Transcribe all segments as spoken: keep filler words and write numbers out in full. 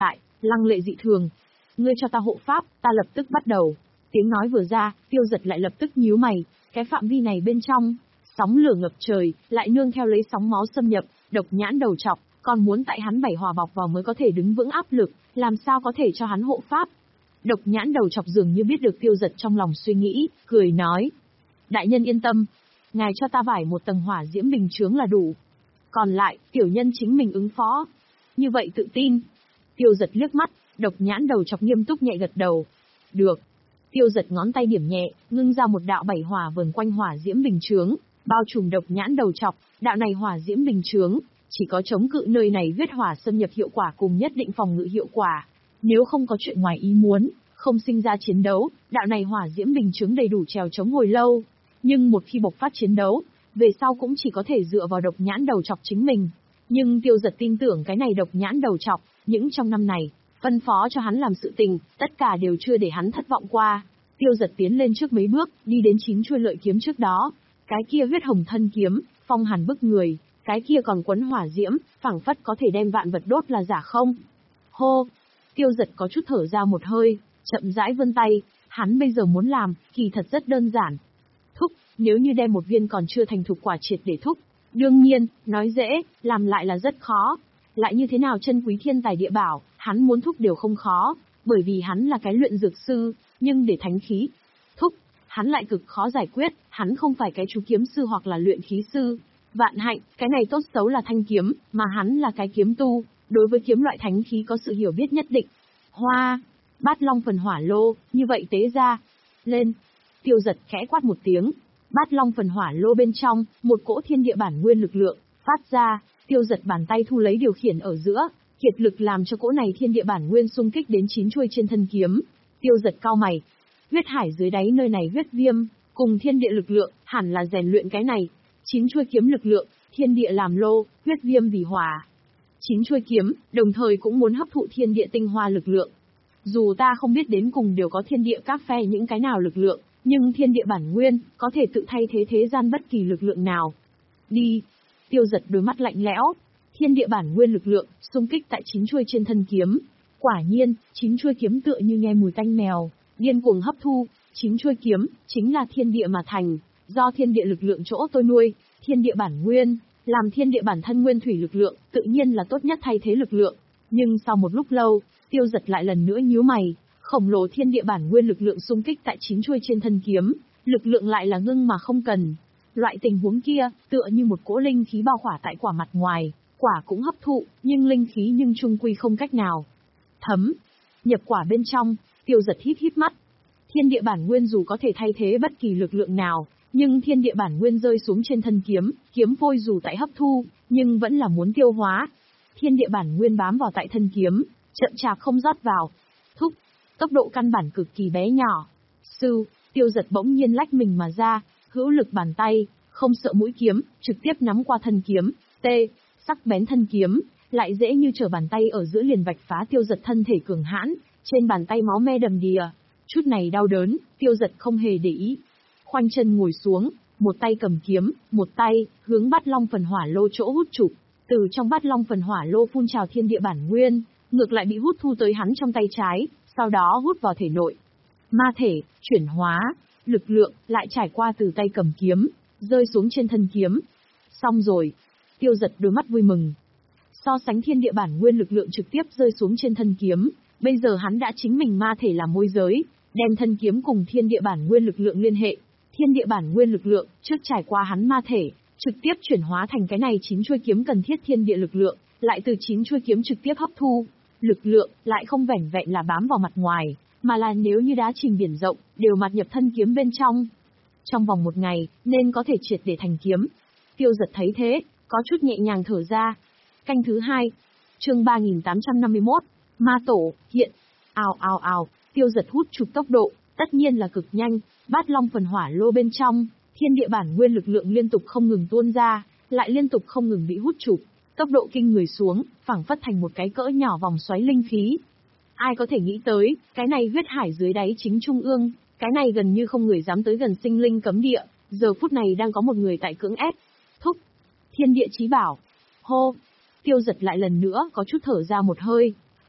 lại, lăng lệ dị thường. Ngươi cho ta hộ pháp, ta lập tức bắt đầu. Tiếng nói vừa ra, Tiêu Giật lại lập tức nhíu mày, cái phạm vi này bên trong, sóng lửa ngập trời, lại nương theo lấy sóng máu xâm nhập, độc nhãn đầu trọc, còn muốn tại hắn bảy hòa bọc vào mới có thể đứng vững áp lực, làm sao có thể cho hắn hộ pháp. Độc nhãn đầu trọc dường như biết được Tiêu Giật trong lòng suy nghĩ, cười nói. Đại nhân yên tâm, ngài cho ta vải một tầng hỏa diễm bình chướng là đủ. Còn lại, tiểu nhân chính mình ứng phó. Như vậy tự tin. Tiêu Giật liếc mắt, độc nhãn đầu trọc nghiêm túc nhẹ gật đầu. Được. Tiêu Giật ngón tay điểm nhẹ, ngưng ra một đạo bảy hỏa vờn quanh hỏa diễm bình chướng, bao trùm độc nhãn đầu trọc. Đạo này hỏa diễm bình chướng, chỉ có chống cự nơi này huyết hỏa xâm nhập hiệu quả cùng nhất định phòng ngự hiệu quả. Nếu không có chuyện ngoài ý muốn, không sinh ra chiến đấu, đạo này hỏa diễm bình chướng đầy đủ trèo chống hồi lâu. Nhưng một khi bộc phát chiến đấu, về sau cũng chỉ có thể dựa vào độc nhãn đầu trọc chính mình. Nhưng Tiêu Giật tin tưởng cái này độc nhãn đầu trọc, những trong năm này, phân phó cho hắn làm sự tình, tất cả đều chưa để hắn thất vọng qua. Tiêu Giật tiến lên trước mấy bước, đi đến chín chuôi lợi kiếm trước đó. Cái kia huyết hồng thân kiếm, phong hàn bức người, cái kia còn quấn hỏa diễm, phảng phất có thể đem vạn vật đốt là giả không. Hô! Tiêu Giật có chút thở ra một hơi, chậm rãi vươn tay, hắn bây giờ muốn làm, kỳ thật rất đơn giản. Thúc, nếu như đem một viên còn chưa thành thục quả triệt để thúc, đương nhiên, nói dễ, làm lại là rất khó. Lại như thế nào chân quý thiên tài địa bảo, hắn muốn thúc đều không khó, bởi vì hắn là cái luyện dược sư, nhưng để thánh khí thúc, hắn lại cực khó giải quyết, hắn không phải cái chú kiếm sư hoặc là luyện khí sư. Vạn hạnh, cái này tốt xấu là thanh kiếm, mà hắn là cái kiếm tu, đối với kiếm loại thánh khí có sự hiểu biết nhất định. Hoa, bát long phần hỏa lô, như vậy tế ra. Lên. Tiêu Giật khẽ quát một tiếng. Bát long phần hỏa lô bên trong, một cỗ thiên địa bản nguyên lực lượng, phát ra. Tiêu Giật bàn tay thu lấy điều khiển ở giữa, kiệt lực làm cho cỗ này thiên địa bản nguyên xung kích đến chín chuôi trên thân kiếm. Tiêu Giật cau mày. Huyết hải dưới đáy nơi này huyết viêm, cùng thiên địa lực lượng, hẳn là rèn luyện cái này. Chín chuôi kiếm lực lượng, thiên địa làm lô, huyết viêm vì hỏa. Chín chuôi kiếm, đồng thời cũng muốn hấp thụ thiên địa tinh hoa lực lượng. Dù ta không biết đến cùng đều có thiên địa các phe những cái nào lực lượng, nhưng thiên địa bản nguyên, có thể tự thay thế thế gian bất kỳ lực lượng nào. Đi. Tiêu Giật đôi mắt lạnh lẽo. Thiên địa bản nguyên lực lượng, xung kích tại chín chuôi trên thân kiếm. Quả nhiên, chín chuôi kiếm tựa như nghe mùi tanh mèo, điên cuồng hấp thu. Chín chuôi kiếm, chính là thiên địa mà thành, do thiên địa lực lượng chỗ tôi nuôi, thiên địa bản nguyên, làm thiên địa bản thân nguyên thủy lực lượng, tự nhiên là tốt nhất thay thế lực lượng. Nhưng sau một lúc lâu, Tiêu Giật lại lần nữa nhíu mày, khổng lồ thiên địa bản nguyên lực lượng xung kích tại chín chuôi trên thân kiếm, lực lượng lại là ngưng mà không cần. Loại tình huống kia, tựa như một cỗ linh khí bao khỏa tại quả mặt ngoài, quả cũng hấp thụ, nhưng linh khí nhưng chung quy không cách nào thấm nhập quả bên trong. Tiêu Giật híp híp mắt. Thiên địa bản nguyên dù có thể thay thế bất kỳ lực lượng nào, nhưng thiên địa bản nguyên rơi xuống trên thân kiếm, kiếm vôi dù tại hấp thu, nhưng vẫn là muốn tiêu hóa. Thiên địa bản nguyên bám vào tại thân kiếm, chậm chạp không rót vào. Thúc, tốc độ căn bản cực kỳ bé nhỏ. Sư, Tiêu Giật bỗng nhiên lách mình mà ra, hữu lực bàn tay, không sợ mũi kiếm, trực tiếp nắm qua thân kiếm. Tê, sắc bén thân kiếm, lại dễ như trở bàn tay ở giữa liền vạch phá Tiêu Giật thân thể cường hãn, trên bàn tay máu me đầm đìa. Chút này đau đớn, Tiêu Giật không hề để ý. Khoanh chân ngồi xuống, một tay cầm kiếm, một tay hướng bát long phần hỏa lô chỗ hút trục. Từ trong bát long phần hỏa lô phun trào thiên địa bản nguyên, ngược lại bị hút thu tới hắn trong tay trái, sau đó hút vào thể nội. Ma thể, chuyển hóa, lực lượng lại trải qua từ tay cầm kiếm, rơi xuống trên thân kiếm. Xong rồi. Tiêu Giật đôi mắt vui mừng. So sánh thiên địa bản nguyên lực lượng trực tiếp rơi xuống trên thân kiếm, bây giờ hắn đã chính mình ma thể làm môi giới, đem thân kiếm cùng thiên địa bản nguyên lực lượng liên hệ. Thiên địa bản nguyên lực lượng, trước trải qua hắn ma thể, trực tiếp chuyển hóa thành cái này chín chuôi kiếm cần thiết thiên địa lực lượng, lại từ chín chuôi kiếm trực tiếp hấp thu. Lực lượng, lại không vẻn vẹn là bám vào mặt ngoài, mà là nếu như đá trình biển rộng, đều mạt nhập thân kiếm bên trong. Trong vòng một ngày, nên có thể triệt để thành kiếm. Tiêu Giật thấy thế, có chút nhẹ nhàng thở ra. Canh thứ hai, chương ba nghìn tám trăm năm mươi mốt, ma tổ, hiện. Ào ào ào, Tiêu Giật hút chụp tốc độ, tất nhiên là cực nhanh, bát long phần hỏa lô bên trong, thiên địa bản nguyên lực lượng liên tục không ngừng tuôn ra, lại liên tục không ngừng bị hút chụp, tốc độ kinh người xuống, phảng phất thành một cái cỡ nhỏ vòng xoáy linh khí. Ai có thể nghĩ tới, cái này huyết hải dưới đáy chính trung ương, cái này gần như không người dám tới gần sinh linh cấm địa, giờ phút này đang có một người tại cưỡng ép. Thúc, thiên địa chí bảo. Hô, Tiêu Giật lại lần nữa có chút thở ra một hơi,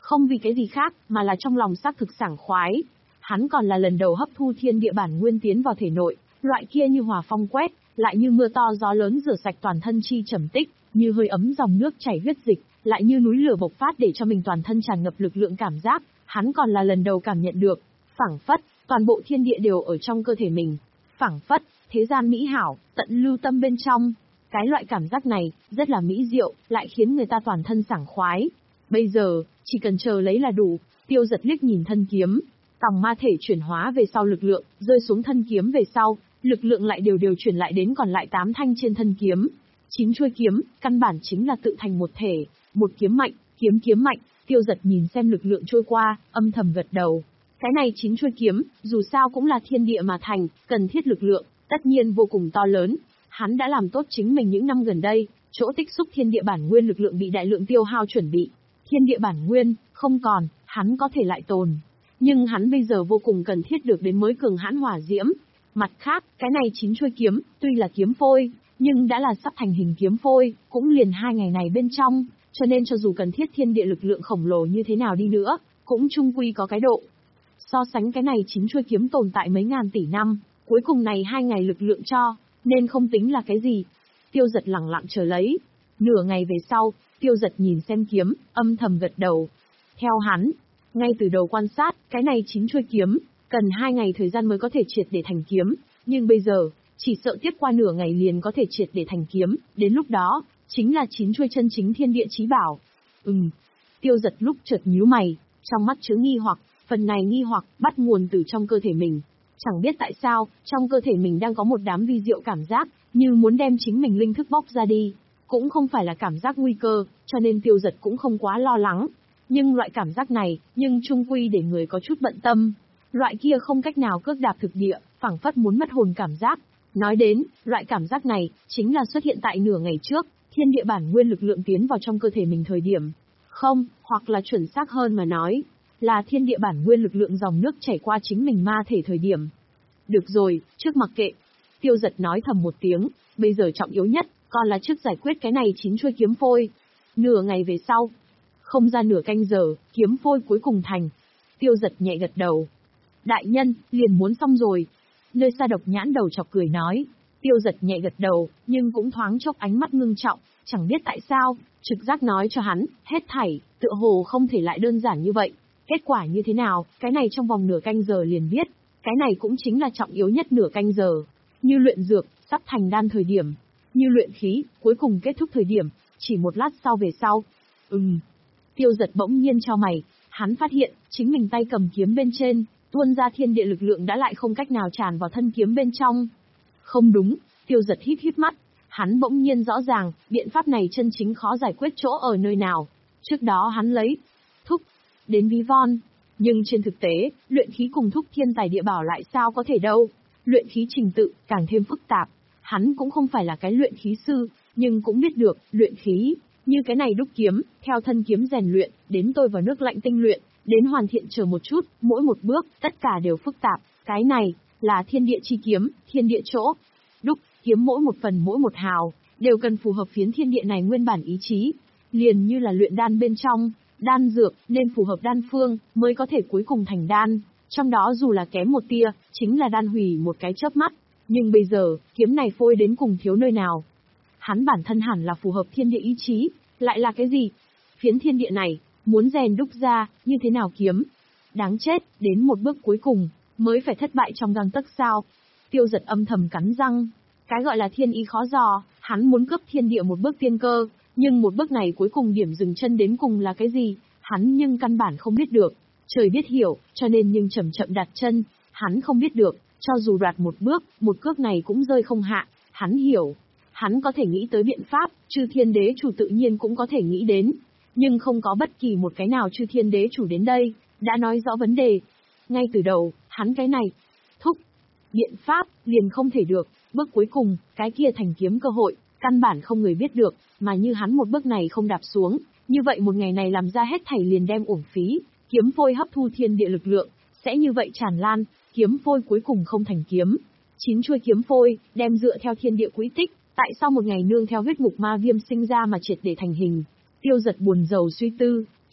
Không vì cái gì khác, mà là trong lòng xác thực sảng khoái. Hắn còn là lần đầu hấp thu thiên địa bản nguyên tiến vào thể nội, loại kia như hòa phong quét, lại như mưa to gió lớn rửa sạch toàn thân chi trầm tích, như hơi ấm dòng nước chảy huyết dịch, lại như núi lửa bộc phát để cho mình toàn thân tràn ngập lực lượng cảm giác, hắn còn là lần đầu cảm nhận được. Phảng phất, toàn bộ thiên địa đều ở trong cơ thể mình. Phảng phất, thế gian mỹ hảo, tận lưu tâm bên trong. Cái loại cảm giác này, rất là mỹ diệu, lại khiến người ta toàn thân sảng khoái. Bây giờ, chỉ cần chờ lấy là đủ. Tiêu Giật liếc nhìn thân kiếm, tòng ma thể chuyển hóa về sau lực lượng, rơi xuống thân kiếm về sau, lực lượng lại đều đều chuyển lại đến còn lại tám thanh trên thân kiếm. Chín chuôi kiếm, căn bản chính là tự thành một thể, một kiếm mạnh, kiếm kiếm mạnh. Tiêu Giật nhìn xem lực lượng trôi qua, âm thầm gật đầu. Cái này chín chuôi kiếm, dù sao cũng là thiên địa mà thành, cần thiết lực lượng, tất nhiên vô cùng to lớn. Hắn đã làm tốt chính mình những năm gần đây, chỗ tích xúc thiên địa bản nguyên lực lượng bị đại lượng tiêu hao chuẩn bị. Thiên địa bản nguyên, không còn, hắn có thể lại tồn. Nhưng hắn bây giờ vô cùng cần thiết được đến mới cường hãn hỏa diễm. Mặt khác, cái này chín chuôi kiếm, tuy là kiếm phôi, nhưng đã là sắp thành hình kiếm phôi, cũng liền hai ngày này bên trong, cho nên cho dù cần thiết thiên địa lực lượng khổng lồ như thế nào đi nữa, cũng chung quy có cái độ. So sánh cái này chín chuôi kiếm tồn tại mấy ngàn tỷ năm, cuối cùng này hai ngày lực lượng cho, nên không tính là cái gì. Tiêu Giật lặng lặng chờ lấy. Nửa ngày về sau, Tiêu Giật nhìn xem kiếm, âm thầm gật đầu. Theo hắn, ngay từ đầu quan sát, cái này chín chuôi kiếm, cần hai ngày thời gian mới có thể triệt để thành kiếm, nhưng bây giờ, chỉ sợ tiếp qua nửa ngày liền có thể triệt để thành kiếm, đến lúc đó, chính là chín chuôi chân chính thiên địa chí bảo. Ừm. Tiêu Giật lúc chợt nhíu mày, trong mắt chứa nghi hoặc, phần này nghi hoặc bắt nguồn từ trong cơ thể mình. Chẳng biết tại sao, trong cơ thể mình đang có một đám vi diệu cảm giác, như muốn đem chính mình linh thức bóc ra đi. Cũng không phải là cảm giác nguy cơ, cho nên Tiêu Giật cũng không quá lo lắng. Nhưng loại cảm giác này, nhưng chung quy để người có chút bận tâm. Loại kia không cách nào cước đạp thực địa, phảng phất muốn mất hồn cảm giác. Nói đến, loại cảm giác này, chính là xuất hiện tại nửa ngày trước, thiên địa bản nguyên lực lượng tiến vào trong cơ thể mình thời điểm. Không, hoặc là chuẩn xác hơn mà nói, là thiên địa bản nguyên lực lượng dòng nước chảy qua chính mình ma thể thời điểm. Được rồi, trước mặc kệ. Tiêu Giật nói thầm một tiếng, bây giờ trọng yếu nhất, còn là trước giải quyết cái này chín chuôi kiếm phôi. Nửa ngày về sau, không ra nửa canh giờ, kiếm phôi cuối cùng thành. Tiêu Giật nhẹ gật đầu. Đại nhân, liền muốn xong rồi. Nơi xa Độc Nhãn đầu chọc cười nói. Tiêu Giật nhẹ gật đầu, nhưng cũng thoáng chốc ánh mắt ngưng trọng, chẳng biết tại sao, trực giác nói cho hắn, hết thảy, tựa hồ không thể lại đơn giản như vậy. Kết quả như thế nào, cái này trong vòng nửa canh giờ liền biết. Cái này cũng chính là trọng yếu nhất nửa canh giờ. Như luyện dược, sắp thành đan thời điểm. Như luyện khí, cuối cùng kết thúc thời điểm. Chỉ một lát sau về sau. Ừm. Tiêu Giật bỗng nhiên cho mày. Hắn phát hiện, chính mình tay cầm kiếm bên trên, tuôn ra thiên địa lực lượng đã lại không cách nào tràn vào thân kiếm bên trong. Không đúng, Tiêu Giật híp híp mắt. Hắn bỗng nhiên rõ ràng, biện pháp này chân chính khó giải quyết chỗ ở nơi nào. Trước đó hắn lấy thúc đến ví von, nhưng trên thực tế, luyện khí cùng thúc thiên tài địa bảo lại sao có thể đâu. Luyện khí trình tự càng thêm phức tạp. Hắn cũng không phải là cái luyện khí sư, nhưng cũng biết được, luyện khí, như cái này đúc kiếm, theo thân kiếm rèn luyện, đến tôi vào nước lạnh tinh luyện, đến hoàn thiện chờ một chút, mỗi một bước, tất cả đều phức tạp. Cái này, là thiên địa chi kiếm, thiên địa chỗ. Đúc, kiếm mỗi một phần mỗi một hào, đều cần phù hợp phiến thiên địa này nguyên bản ý chí. Liền như là luyện đan bên trong, đan dược, nên phù hợp đan phương, mới có thể cuối cùng thành đan. Trong đó dù là kém một tia, chính là đan hủy một cái chớp mắt. Nhưng bây giờ, kiếm này phôi đến cùng thiếu nơi nào? Hắn bản thân hẳn là phù hợp thiên địa ý chí, lại là cái gì? Phiến thiên địa này, muốn rèn đúc ra, như thế nào kiếm? Đáng chết, đến một bước cuối cùng, mới phải thất bại trong gang tấc sao? Tiêu Giật âm thầm cắn răng. Cái gọi là thiên ý khó dò, hắn muốn cướp thiên địa một bước tiên cơ, nhưng một bước này cuối cùng điểm dừng chân đến cùng là cái gì? Hắn nhưng căn bản không biết được. Trời biết hiểu, cho nên nhưng chậm chậm đặt chân, hắn không biết được, cho dù đoạt một bước, một cước này cũng rơi không hạ, hắn hiểu. Hắn có thể nghĩ tới biện pháp, chư thiên đế chủ tự nhiên cũng có thể nghĩ đến. Nhưng không có bất kỳ một cái nào chư thiên đế chủ đến đây, đã nói rõ vấn đề. Ngay từ đầu, hắn cái này, thúc, biện pháp, liền không thể được, bước cuối cùng, cái kia thành kiếm cơ hội, căn bản không người biết được, mà như hắn một bước này không đạp xuống, như vậy một ngày này làm ra hết thảy liền đem uổng phí, kiếm phôi hấp thu thiên địa lực lượng, sẽ như vậy tràn lan, kiếm phôi cuối cùng không thành kiếm. Chín chuôi kiếm phôi, đem dựa theo thiên địa quỹ tích, tại sao một ngày nương theo huyết ngục ma viêm sinh ra mà triệt để thành hình. Tiêu Giật buồn rầu suy tư,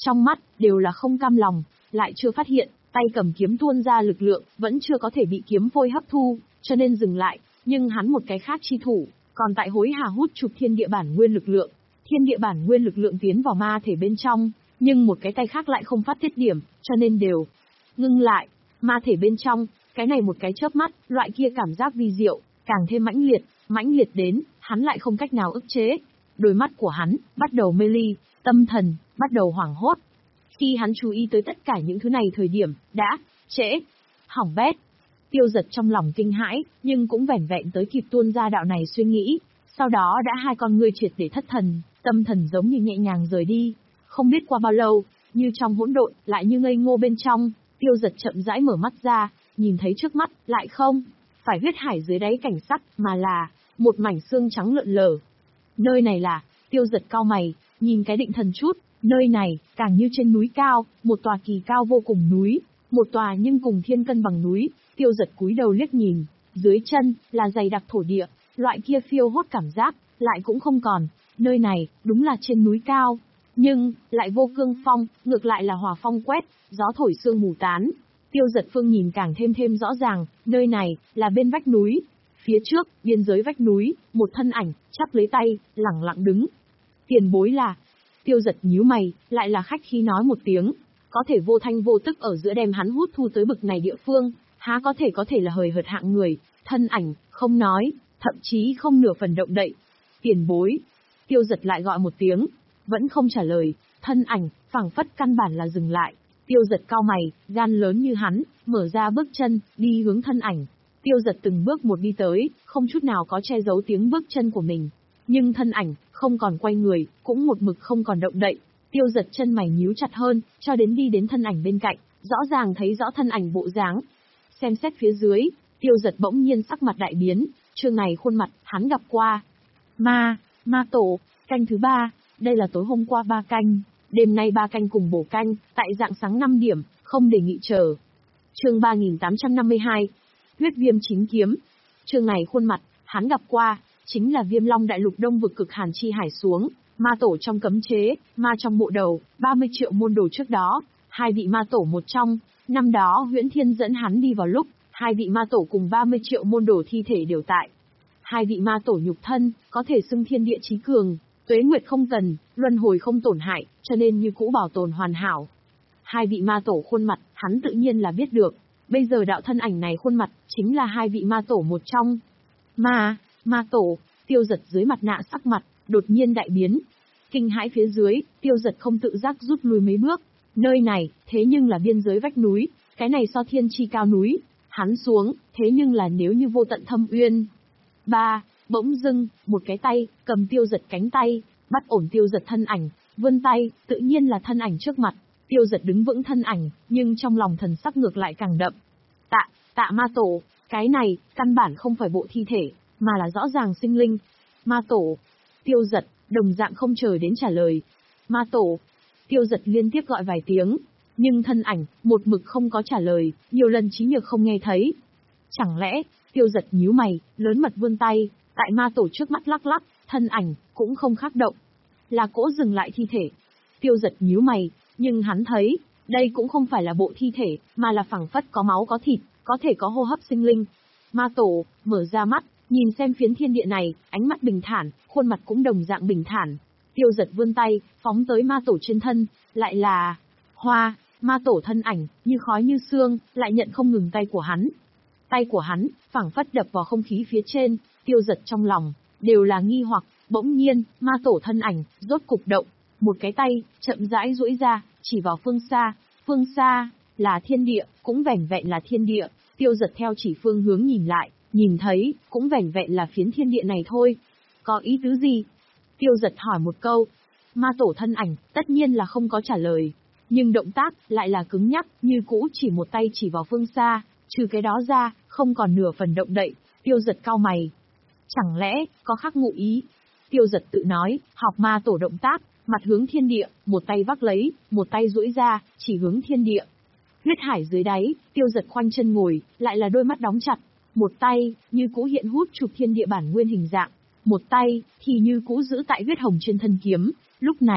Trong mắt, đều là không cam lòng, lại chưa phát hiện, tay cầm kiếm tuôn ra lực lượng, vẫn chưa có thể bị kiếm phôi hấp thu, cho nên dừng lại, nhưng hắn một cái khác chi thủ, còn tại hối hả hút chụp thiên địa bản nguyên lực lượng. Thiên địa bản nguyên lực lượng tiến vào ma thể bên trong, nhưng một cái tay khác lại không phát tiết điểm, cho nên đều ngưng lại. Ma thể bên trong, cái này một cái chớp mắt, loại kia cảm giác vi diệu, càng thêm mãnh liệt, mãnh liệt đến, hắn lại không cách nào ức chế. Đôi mắt của hắn, bắt đầu mê ly, tâm thần, bắt đầu hoảng hốt. Khi hắn chú ý tới tất cả những thứ này thời điểm, đã, trễ, hỏng bét. Tiêu Giật trong lòng kinh hãi, nhưng cũng vẻn vẹn tới kịp tuôn ra đạo này suy nghĩ. Sau đó đã hai con ngươi triệt để thất thần, tâm thần giống như nhẹ nhàng rời đi. Không biết qua bao lâu, như trong hỗn độn, lại như ngây ngô bên trong, Tiêu Giật chậm rãi mở mắt ra, nhìn thấy trước mắt, lại không phải huyết hải dưới đáy cảnh sắc, mà là một mảnh xương trắng lượn lờ. Nơi này là, Tiêu Giật cau mày, nhìn cái định thần chút, nơi này, càng như trên núi cao, một tòa kỳ cao vô cùng núi, một tòa nhưng cùng thiên cân bằng núi. Tiêu Giật cúi đầu liếc nhìn, dưới chân là dày đặc thổ địa, loại kia phiêu hốt cảm giác lại cũng không còn. Nơi này đúng là trên núi cao, nhưng lại vô cương phong, ngược lại là hòa phong quét, gió thổi sương mù tán. Tiêu Giật phương nhìn càng thêm thêm rõ ràng, nơi này là bên vách núi. Phía trước, biên giới vách núi, một thân ảnh chắp lấy tay, lẳng lặng đứng. Tiền bối là? Tiêu Giật nhíu mày, lại là khách khí nói một tiếng, có thể vô thanh vô tức ở giữa đem hắn hút thu tới bực này địa phương, há có thể có thể là hời hợt hạng người. Thân ảnh không nói, thậm chí không nửa phần động đậy. Tiền bối. Tiêu Giật lại gọi một tiếng, vẫn không trả lời. Thân ảnh phảng phất căn bản là dừng lại. Tiêu Giật cau mày, gan lớn như hắn, mở ra bước chân, đi hướng thân ảnh. Tiêu Giật từng bước một đi tới, không chút nào có che giấu tiếng bước chân của mình. Nhưng thân ảnh không còn quay người, cũng một mực không còn động đậy. Tiêu Giật chân mày nhíu chặt hơn, cho đến đi đến thân ảnh bên cạnh, rõ ràng thấy rõ thân ảnh bộ dáng. Xem xét phía dưới, Tiêu Giật bỗng nhiên sắc mặt đại biến, chương này khuôn mặt, hắn gặp qua. Ma, ma tổ, canh thứ ba, đây là tối hôm qua ba canh, đêm nay ba canh cùng bổ canh, tại rạng sáng năm điểm, không đề nghị chờ. Chương ba nghìn tám trăm năm mươi hai, huyết viêm chính kiếm. Chương này khuôn mặt, hắn gặp qua, chính là Viêm Long đại lục đông vực cực hàn chi hải xuống, ma tổ trong cấm chế, ma trong bộ đầu, ba mươi triệu môn đồ trước đó, hai vị ma tổ một trong, năm đó Huyễn Thiên dẫn hắn đi vào lúc, hai vị ma tổ cùng ba mươi triệu môn đồ thi thể đều tại. Hai vị ma tổ nhục thân, có thể xưng thiên địa chí cường, tuế nguyệt không cần, luân hồi không tổn hại, cho nên như cũ bảo tồn hoàn hảo. Hai vị ma tổ khuôn mặt, hắn tự nhiên là biết được, bây giờ đạo thân ảnh này khuôn mặt, chính là hai vị ma tổ một trong. Ma, ma tổ, Tiêu Giật dưới mặt nạ sắc mặt, đột nhiên đại biến. Kinh hãi phía dưới, Tiêu Giật không tự giác rút lui mấy bước. Nơi này, thế nhưng là biên giới vách núi, cái này so thiên chi cao núi. Hắn xuống, thế nhưng là nếu như vô tận thâm uyên. Ba, bỗng dưng, một cái tay, cầm Tiêu Giật cánh tay, bắt ổn Tiêu Giật thân ảnh, vươn tay, tự nhiên là thân ảnh trước mặt. Tiêu Giật đứng vững thân ảnh, nhưng trong lòng thần sắc ngược lại càng đậm. Tạ, tạ ma tổ, cái này, căn bản không phải bộ thi thể, mà là rõ ràng sinh linh. Ma tổ, Tiêu Giật, đồng dạng không chờ đến trả lời. Ma tổ, Tiêu Giật liên tiếp gọi vài tiếng, nhưng thân ảnh, một mực không có trả lời, nhiều lần trí nhược không nghe thấy. Chẳng lẽ, Tiêu Giật nhíu mày, lớn mật vươn tay, tại ma tổ trước mắt lắc lắc, thân ảnh, cũng không khác động. Là cỗ dừng lại thi thể. Tiêu Giật nhíu mày, nhưng hắn thấy, đây cũng không phải là bộ thi thể, mà là phẳng phất có máu có thịt, có thể có hô hấp sinh linh. Ma tổ, mở ra mắt, nhìn xem phiến thiên địa này, ánh mắt bình thản, khuôn mặt cũng đồng dạng bình thản. Tiêu Giật vươn tay, phóng tới ma tổ trên thân, lại là hoa, ma tổ thân ảnh, như khói như sương, lại nhận không ngừng tay của hắn. Tay của hắn, phảng phất đập vào không khí phía trên, Tiêu Giật trong lòng, đều là nghi hoặc, bỗng nhiên, ma tổ thân ảnh, rốt cục động, một cái tay, chậm rãi duỗi ra, chỉ vào phương xa, phương xa, là thiên địa, cũng vẻn vẹn là thiên địa. Tiêu Giật theo chỉ phương hướng nhìn lại, nhìn thấy, cũng vẻn vẹn là phiến thiên địa này thôi. Có ý tứ gì? Tiêu Giật hỏi một câu. Ma tổ thân ảnh, tất nhiên là không có trả lời. Nhưng động tác, lại là cứng nhắc, như cũ chỉ một tay chỉ vào phương xa, trừ cái đó ra, không còn nửa phần động đậy. Tiêu Giật cau mày. Chẳng lẽ, có khác ngụ ý? Tiêu Giật tự nói, học ma tổ động tác, mặt hướng thiên địa, một tay vác lấy, một tay duỗi ra, chỉ hướng thiên địa. Huyết hải dưới đáy, Tiêu Giật khoanh chân ngồi, lại là đôi mắt đóng chặt. Một tay, như cũ hiện hút chụp thiên địa bản nguyên hình dạng. Một tay, thì như cũ giữ tại huyết hồng trên thân kiếm. Lúc này,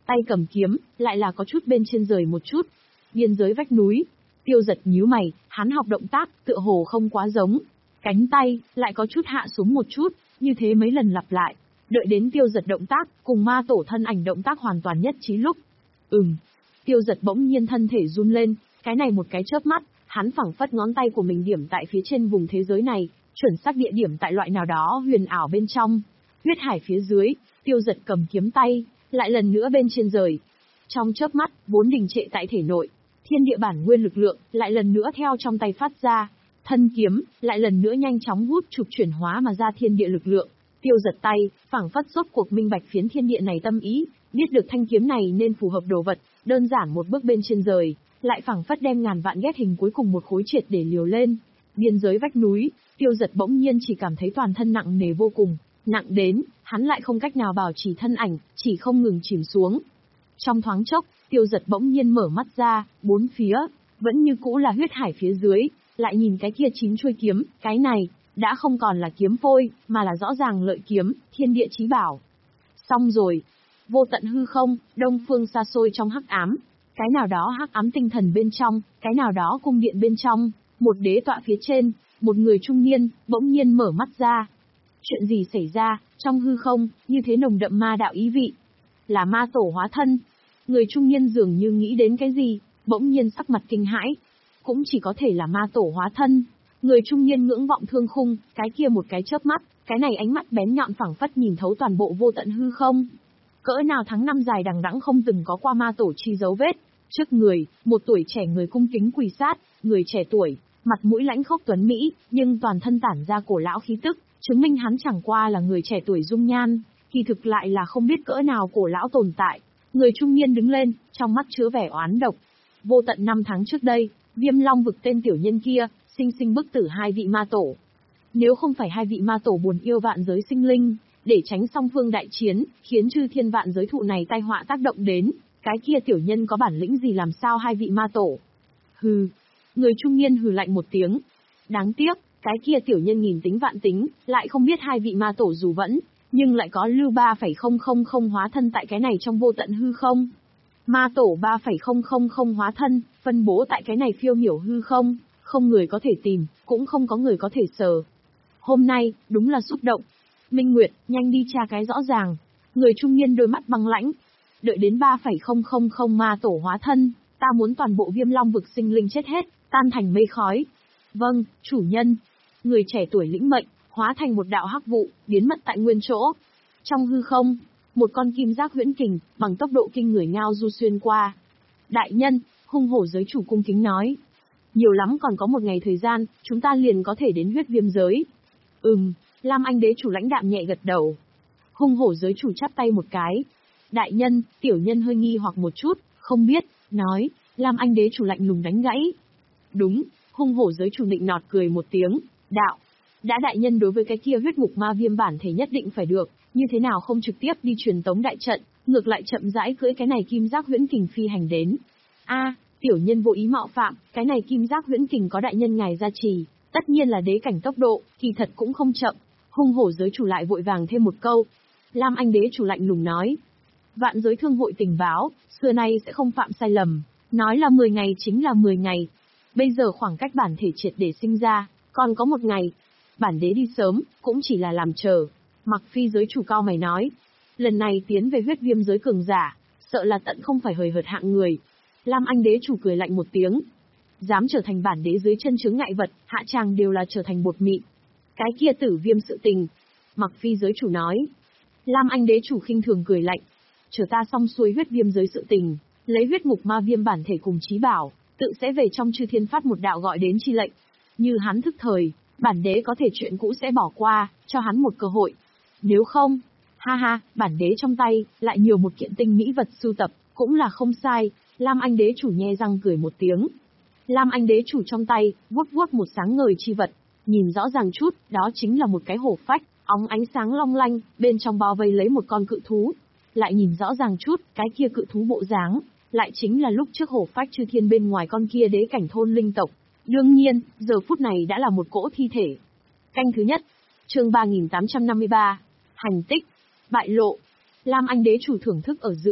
tay cầm kiếm, lại là có chút bên trên rời một chút. Biên giới vách núi, Tiêu Giật nhíu mày, hắn học động tác, tựa hồ không quá giống. Cánh tay, lại có chút hạ xuống một chút, như thế mấy lần lặp lại. Đợi đến Tiêu Giật động tác, cùng ma tổ thân ảnh động tác hoàn toàn nhất trí lúc. Ừm. Tiêu Giật bỗng nhiên thân thể run lên, cái này một cái chớp mắt, hắn phẳng phất ngón tay của mình điểm tại phía trên vùng thế giới này, chuẩn xác địa điểm tại loại nào đó huyền ảo bên trong. Huyết hải phía dưới, Tiêu Giật cầm kiếm tay, lại lần nữa bên trên rời. Trong chớp mắt, vốn đình trệ tại thể nội, thiên địa bản nguyên lực lượng, lại lần nữa theo trong tay phát ra. Thân kiếm, lại lần nữa nhanh chóng hút chụp chuyển hóa mà ra thiên địa lực lượng. Tiêu Giật tay, phảng phất rốt cuộc minh bạch phiến thiên địa này tâm ý, biết được thanh kiếm này nên phù hợp đồ vật, đơn giản một bước bên trên rời, lại phảng phất đem ngàn vạn ghét hình cuối cùng một khối triệt để liều lên. Biên giới vách núi, Tiêu Giật bỗng nhiên chỉ cảm thấy toàn thân nặng nề vô cùng, nặng đến, hắn lại không cách nào bảo trì thân ảnh, chỉ không ngừng chìm xuống. Trong thoáng chốc, Tiêu Giật bỗng nhiên mở mắt ra, bốn phía, vẫn như cũ là huyết hải phía dưới, lại nhìn cái kia chín chuôi kiếm, cái này, đã không còn là kiếm phôi, mà là rõ ràng lợi kiếm, thiên địa chí bảo. Xong rồi, vô tận hư không, đông phương xa xôi trong hắc ám, cái nào đó hắc ám tinh thần bên trong, cái nào đó cung điện bên trong, một đế tọa phía trên, một người trung niên, bỗng nhiên mở mắt ra. Chuyện gì xảy ra, trong hư không, như thế nồng đậm ma đạo ý vị? Là ma tổ hóa thân. Người trung niên dường như nghĩ đến cái gì, bỗng nhiên sắc mặt kinh hãi. Cũng chỉ có thể là ma tổ hóa thân. Người trung niên ngưỡng vọng thương khung, cái kia một cái chớp mắt, cái này ánh mắt bén nhọn phẳng phất nhìn thấu toàn bộ vô tận hư không. Cỡ nào tháng năm dài đằng đẵng không từng có qua ma tổ chi dấu vết. Trước người, một tuổi trẻ người cung kính quỳ sát, người trẻ tuổi, mặt mũi lãnh khốc tuấn mỹ, nhưng toàn thân tản ra cổ lão khí tức, chứng minh hắn chẳng qua là người trẻ tuổi dung nhan, kỳ thực lại là không biết cỡ nào cổ lão tồn tại. Người trung niên đứng lên, trong mắt chứa vẻ oán độc. Vô tận năm tháng trước đây, Viêm Long vực tên tiểu nhân kia, sinh sinh bức tử hai vị ma tổ. Nếu không phải hai vị ma tổ buồn yêu vạn giới sinh linh, để tránh song phương đại chiến, khiến chư thiên vạn giới thụ này tai họa tác động đến, cái kia tiểu nhân có bản lĩnh gì làm sao hai vị ma tổ? Hừ. Người trung niên hừ lạnh một tiếng. Đáng tiếc, cái kia tiểu nhân nghìn tính vạn tính, lại không biết hai vị ma tổ dù vẫn, nhưng lại có lưu ba phẩy không không không hóa thân tại cái này trong vô tận hư không. Ma tổ ba phẩy không không không hóa thân, phân bố tại cái này phiêu miểu hư không, không người có thể tìm, cũng không có người có thể sờ. Hôm nay, đúng là xúc động. Minh Nguyệt, nhanh đi tra cái rõ ràng. Người trung niên đôi mắt băng lãnh. Đợi đến ba phẩy không không không ma tổ hóa thân, ta muốn toàn bộ Viêm Long vực sinh linh chết hết, tan thành mây khói. Vâng, chủ nhân. Người trẻ tuổi lĩnh mệnh, hóa thành một đạo hắc vụ, biến mất tại nguyên chỗ. Trong hư không, một con kim giác huyễn kình, bằng tốc độ kinh người ngao du xuyên qua. Đại nhân, hung hổ giới chủ cung kính nói. Nhiều lắm còn có một ngày thời gian, chúng ta liền có thể đến huyết viêm giới. Ừm, Lam Anh đế chủ lãnh đạm nhẹ gật đầu. Hung hổ giới chủ chắp tay một cái. Đại nhân, tiểu nhân hơi nghi hoặc một chút, không biết, nói, Lam Anh đế chủ lạnh lùng đánh gãy. Đúng, hung hổ giới chủ định nọt cười một tiếng, đạo. Đã đại nhân đối với cái kia huyết ngục ma viêm bản thể nhất định phải được, như thế nào không trực tiếp đi truyền tống đại trận, ngược lại chậm rãi cưỡi cái này kim giác huyễn kình phi hành đến. A, tiểu nhân vô ý mạo phạm, cái này kim giác huyễn kình có đại nhân ngài gia trì, tất nhiên là đế cảnh tốc độ, kỳ thật cũng không chậm. Hung hổ giới chủ lại vội vàng thêm một câu. Lam Anh đế chủ lạnh lùng nói. Vạn giới thương hội tình báo, xưa nay sẽ không phạm sai lầm, nói là mười ngày chính là mười ngày. Bây giờ khoảng cách bản thể triệt để sinh ra, còn có một ngày. Bản đế đi sớm, cũng chỉ là làm chờ. Mặc phi giới chủ cao mày nói. Lần này tiến về huyết viêm giới cường giả, sợ là tận không phải hời hợt hạng người. Lam Anh đế chủ cười lạnh một tiếng. Dám trở thành bản đế dưới chân chướng ngại vật, hạ tràng đều là trở thành bột mịn. Cái kia tử viêm sự tình. Mặc phi giới chủ nói. Lam Anh đế chủ khinh thường cười lạnh. Chờ ta xong xuôi huyết viêm giới sự tình, lấy huyết ngục ma viêm bản thể cùng chí bảo, tự sẽ về trong chư thiên phát một đạo gọi đến chi lệnh. Như hắn thức thời, bản đế có thể chuyện cũ sẽ bỏ qua, cho hắn một cơ hội. Nếu không, ha ha, bản đế trong tay, lại nhiều một kiện tinh mỹ vật sưu tập, cũng là không sai. Lam Anh đế chủ nhe răng cười một tiếng. Lam Anh đế chủ trong tay, vuốt vuốt một sáng ngời chi vật, nhìn rõ ràng chút, đó chính là một cái hổ phách, óng ánh sáng long lanh, bên trong bao vây lấy một con cự thú. Lại nhìn rõ ràng chút, cái kia cự thú bộ dáng, lại chính là lúc trước hổ phách chư thiên bên ngoài con kia đế cảnh thôn linh tộc. Đương nhiên, giờ phút này đã là một cỗ thi thể. Canh thứ nhất, chương ba nghìn tám trăm năm mươi ba, hành tích, bại lộ. Lam Anh đế chủ thưởng thức ở giữa,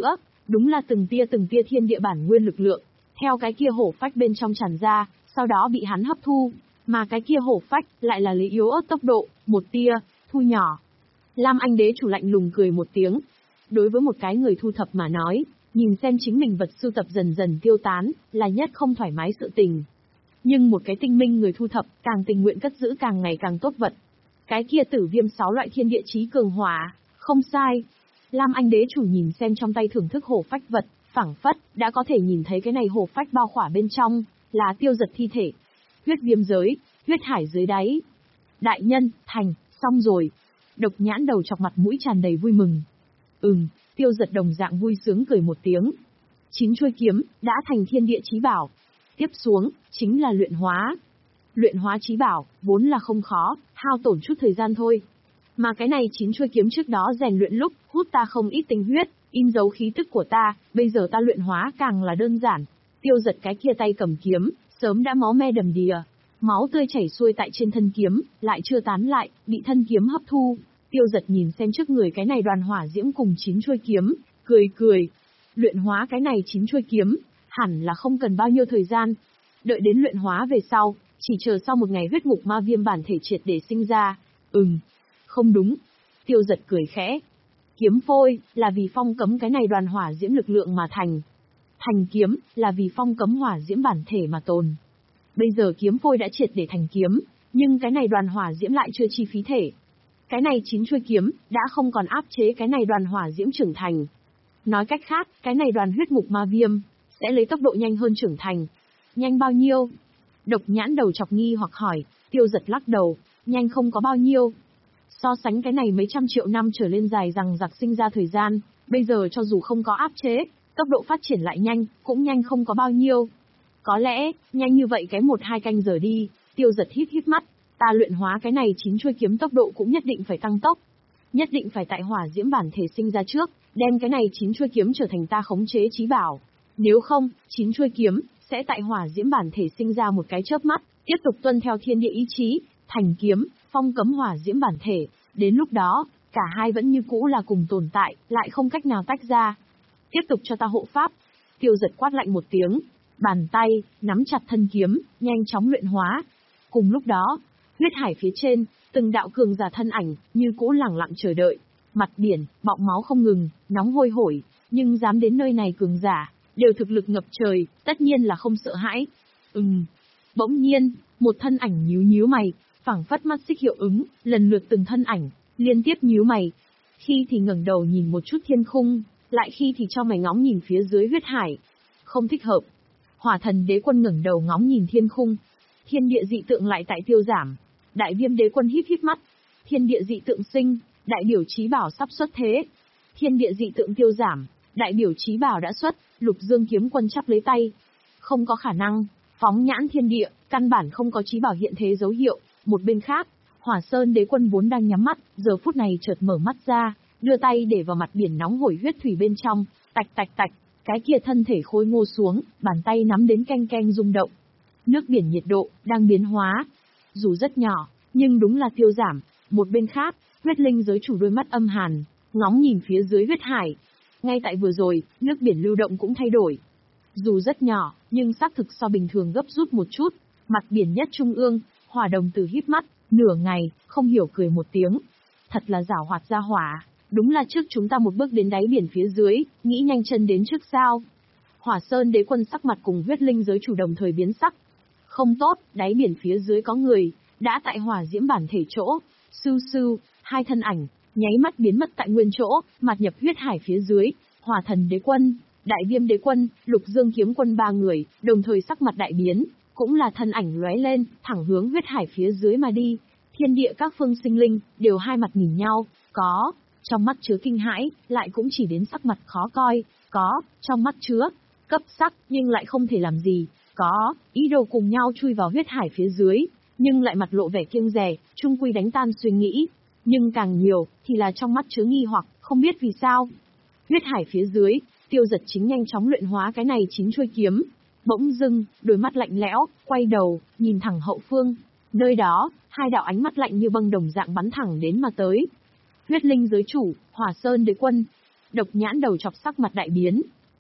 Đúng là từng tia từng tia thiên địa bản nguyên lực lượng, theo cái kia hổ phách bên trong tràn ra, sau đó bị hắn hấp thu, mà cái kia hổ phách lại là lấy yếu ớt tốc độ, một tia, thu nhỏ. Lam Anh đế chủ lạnh lùng cười một tiếng. Đối với một cái người thu thập mà nói, nhìn xem chính mình vật sưu tập dần dần tiêu tán, là nhất không thoải mái sự tình. Nhưng một cái tinh minh người thu thập, càng tình nguyện cất giữ càng ngày càng tốt vật. Cái kia tử viêm sáu loại thiên địa chí cường hỏa, không sai. Lam Anh đế chủ nhìn xem trong tay thưởng thức hổ phách vật, phảng phất, đã có thể nhìn thấy cái này hổ phách bao khỏa bên trong, là tiêu giật thi thể. Huyết viêm giới, huyết hải dưới đáy. Đại nhân, thành, xong rồi. Độc nhãn đầu chọc mặt mũi tràn đầy vui mừng. Ừm, tiêu giật đồng dạng vui sướng cười một tiếng. Chín chuôi kiếm, đã thành thiên địa chí bảo. Tiếp xuống, chính là luyện hóa. Luyện hóa chí bảo, vốn là không khó, hao tổn chút thời gian thôi. Mà cái này chín chuôi kiếm trước đó rèn luyện lúc, hút ta không ít tinh huyết, in dấu khí tức của ta, bây giờ ta luyện hóa càng là đơn giản. Tiêu giật cái kia tay cầm kiếm, sớm đã máu me đầm đìa. Máu tươi chảy xuôi tại trên thân kiếm, lại chưa tán lại, bị thân kiếm hấp thu. Tiêu giật nhìn xem trước người cái này đoàn hỏa diễm cùng chín chuôi kiếm, cười cười. Luyện hóa cái này chín chuôi kiếm, hẳn là không cần bao nhiêu thời gian. Đợi đến luyện hóa về sau, chỉ chờ sau một ngày huyết ngục ma viêm bản thể triệt để sinh ra. Ừm, không đúng. Tiêu giật cười khẽ. Kiếm phôi, là vì phong cấm cái này đoàn hỏa diễm lực lượng mà thành. Thành kiếm, là vì phong cấm hỏa diễm bản thể mà tồn. Bây giờ kiếm phôi đã triệt để thành kiếm, nhưng cái này đoàn hỏa diễm lại chưa chi phí thể. Cái này chín chuôi kiếm, đã không còn áp chế cái này đoàn hỏa diễm trưởng thành. Nói cách khác, cái này đoàn huyết ngục ma viêm, sẽ lấy tốc độ nhanh hơn trưởng thành. Nhanh bao nhiêu? Độc nhãn đầu chọc nghi hoặc hỏi, tiêu giật lắc đầu, nhanh không có bao nhiêu. So sánh cái này mấy trăm triệu năm trở lên dài rằng giặc sinh ra thời gian, bây giờ cho dù không có áp chế, tốc độ phát triển lại nhanh, cũng nhanh không có bao nhiêu. Có lẽ, nhanh như vậy cái một hai canh giờ đi, tiêu giật híp híp mắt, ta luyện hóa cái này chín chuôi kiếm tốc độ cũng nhất định phải tăng tốc. Nhất định phải tại hỏa diễm bản thể sinh ra trước, đem cái này chín chuôi kiếm trở thành ta khống chế chí bảo. Nếu không, chín chuôi kiếm, sẽ tại hỏa diễm bản thể sinh ra một cái chớp mắt, tiếp tục tuân theo thiên địa ý chí, thành kiếm, phong cấm hỏa diễm bản thể. Đến lúc đó, cả hai vẫn như cũ là cùng tồn tại, lại không cách nào tách ra. Tiếp tục cho ta hộ pháp. Tiêu giật quát lạnh một tiếng, bàn tay, nắm chặt thân kiếm, nhanh chóng luyện hóa. Cùng lúc đó, huyết hải phía trên, từng đạo cường giả thân ảnh, như cũ lẳng lặng chờ đợi. Mặt biển, bọng máu không ngừng, nóng hôi hổi, nhưng dám đến nơi này cường giả, đều thực lực ngập trời, tất nhiên là không sợ hãi. Ừm. Bỗng nhiên, một thân ảnh nhíu nhíu mày, phảng phất mắt xích hiệu ứng, lần lượt từng thân ảnh, liên tiếp nhíu mày. Khi thì ngẩng đầu nhìn một chút thiên khung, lại khi thì cho mày ngóng nhìn phía dưới huyết hải. Không thích hợp. Hỏa thần đế quân ngẩng đầu ngóng nhìn thiên khung. Thiên địa dị tượng lại tại tiêu giảm. Đại viêm đế quân híp híp mắt. Thiên địa dị tượng sinh, đại biểu chí bảo sắp xuất thế. Thiên địa dị tượng tiêu giảm, đại biểu chí bảo đã xuất, Lục Dương kiếm quân chắp lấy tay. Không có khả năng, phóng nhãn thiên địa, căn bản không có chí bảo hiện thế dấu hiệu. Một bên khác, Hỏa Sơn đế quân vốn đang nhắm mắt, giờ phút này chợt mở mắt ra, đưa tay để vào mặt biển nóng hổi huyết thủy bên trong, tạch tạch tạch, cái kia thân thể khôi ngô xuống, bàn tay nắm đến keng keng rung động. Nước biển nhiệt độ đang biến hóa, dù rất nhỏ, nhưng đúng là tiêu giảm. Một bên khác, huyết linh giới chủ đôi mắt âm hàn, ngóng nhìn phía dưới huyết hải. Ngay tại vừa rồi, nước biển lưu động cũng thay đổi. Dù rất nhỏ, nhưng xác thực so bình thường gấp rút một chút. Mặt biển nhất trung ương, Hỏa đồng tử híp mắt, nửa ngày, không hiểu cười một tiếng. Thật là giảo hoạt ra hỏa, đúng là trước chúng ta một bước đến đáy biển phía dưới, nghĩ nhanh chân đến trước sao. Hỏa Sơn đế quân sắc mặt cùng huyết linh giới chủ đồng thời biến sắc. Không tốt, đáy biển phía dưới có người, đã tại hỏa diễm bản thể chỗ. Sưu sưu, hai thân ảnh, nháy mắt biến mất tại nguyên chỗ, mặt nhập huyết hải phía dưới. Hỏa thần đế quân, đại viêm đế quân, Lục Dương kiếm quân ba người, đồng thời sắc mặt đại biến, cũng là thân ảnh lóe lên, thẳng hướng huyết hải phía dưới mà đi. Thiên địa các phương sinh linh, đều hai mặt nhìn nhau, có, trong mắt chứa kinh hãi, lại cũng chỉ đến sắc mặt khó coi, có, trong mắt chứa, cấp sắc, nhưng lại không thể làm gì, có, ý đồ cùng nhau chui vào huyết hải phía dưới, nhưng lại mặt lộ vẻ kiêng dè, chung quy đánh tan suy nghĩ. Nhưng càng nhiều, thì là trong mắt chứa nghi hoặc, không biết vì sao. Huyết hải phía dưới, tiêu giật chính nhanh chóng luyện hóa cái này chín chuôi kiếm. Bỗng dưng, đôi mắt lạnh lẽo, quay đầu, nhìn thẳng hậu phương. Nơi đó, hai đạo ánh mắt lạnh như băng đồng dạng bắn thẳng đến mà tới. Huyết linh giới chủ, Hỏa Sơn đế quân. Độc nhãn đầu chọc sắc mặt đại biến,